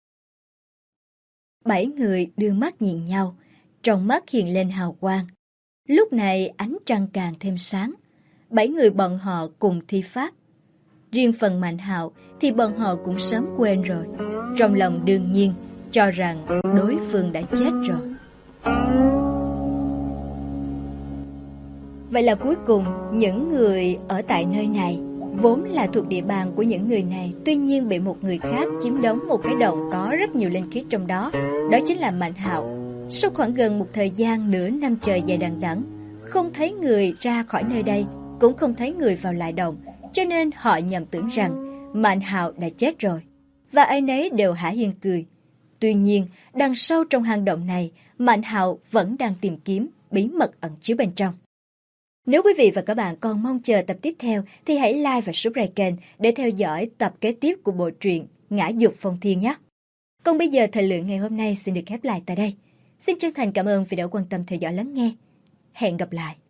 7 người đưa mắt nhìn nhau, trong mắt hiện lên hào quang. Lúc này ánh trăng càng thêm sáng. 7 người bọn họ cùng thi pháp. Riêng phần Mạnh Hạo thì bọn họ cũng sớm quên rồi. Trong lòng đương nhiên cho rằng đối phương đã chết rồi. Vậy là cuối cùng những người ở tại nơi này vốn là thuộc địa bàn của những người này, tuy nhiên bị một người khác chiếm đóng một cái động có rất nhiều linh khí trong đó, đó chính là Mạnh Hạo. Sau khoảng gần một thời gian nửa năm trời dài đằng đẵng, không thấy người ra khỏi nơi đây, cũng không thấy người vào lại động, cho nên họ nhầm tưởng rằng Mạnh Hạo đã chết rồi, và ai nấy đều hả hê cười. Tuy nhiên, đằng sâu trong hang động này, Mạnh Hạo vẫn đang tìm kiếm bí mật ẩn chứa bên trong. Nếu quý vị và các bạn còn mong chờ tập tiếp theo thì hãy like và subscribe kênh để theo dõi tập kế tiếp của bộ truyện Ngã Dục Phong Thiên nhé. Còn bây giờ thời lượng ngày hôm nay xin được khép lại tại đây. Xin chân thành cảm ơn vì đã quan tâm theo dõi lắng nghe. Hẹn gặp lại.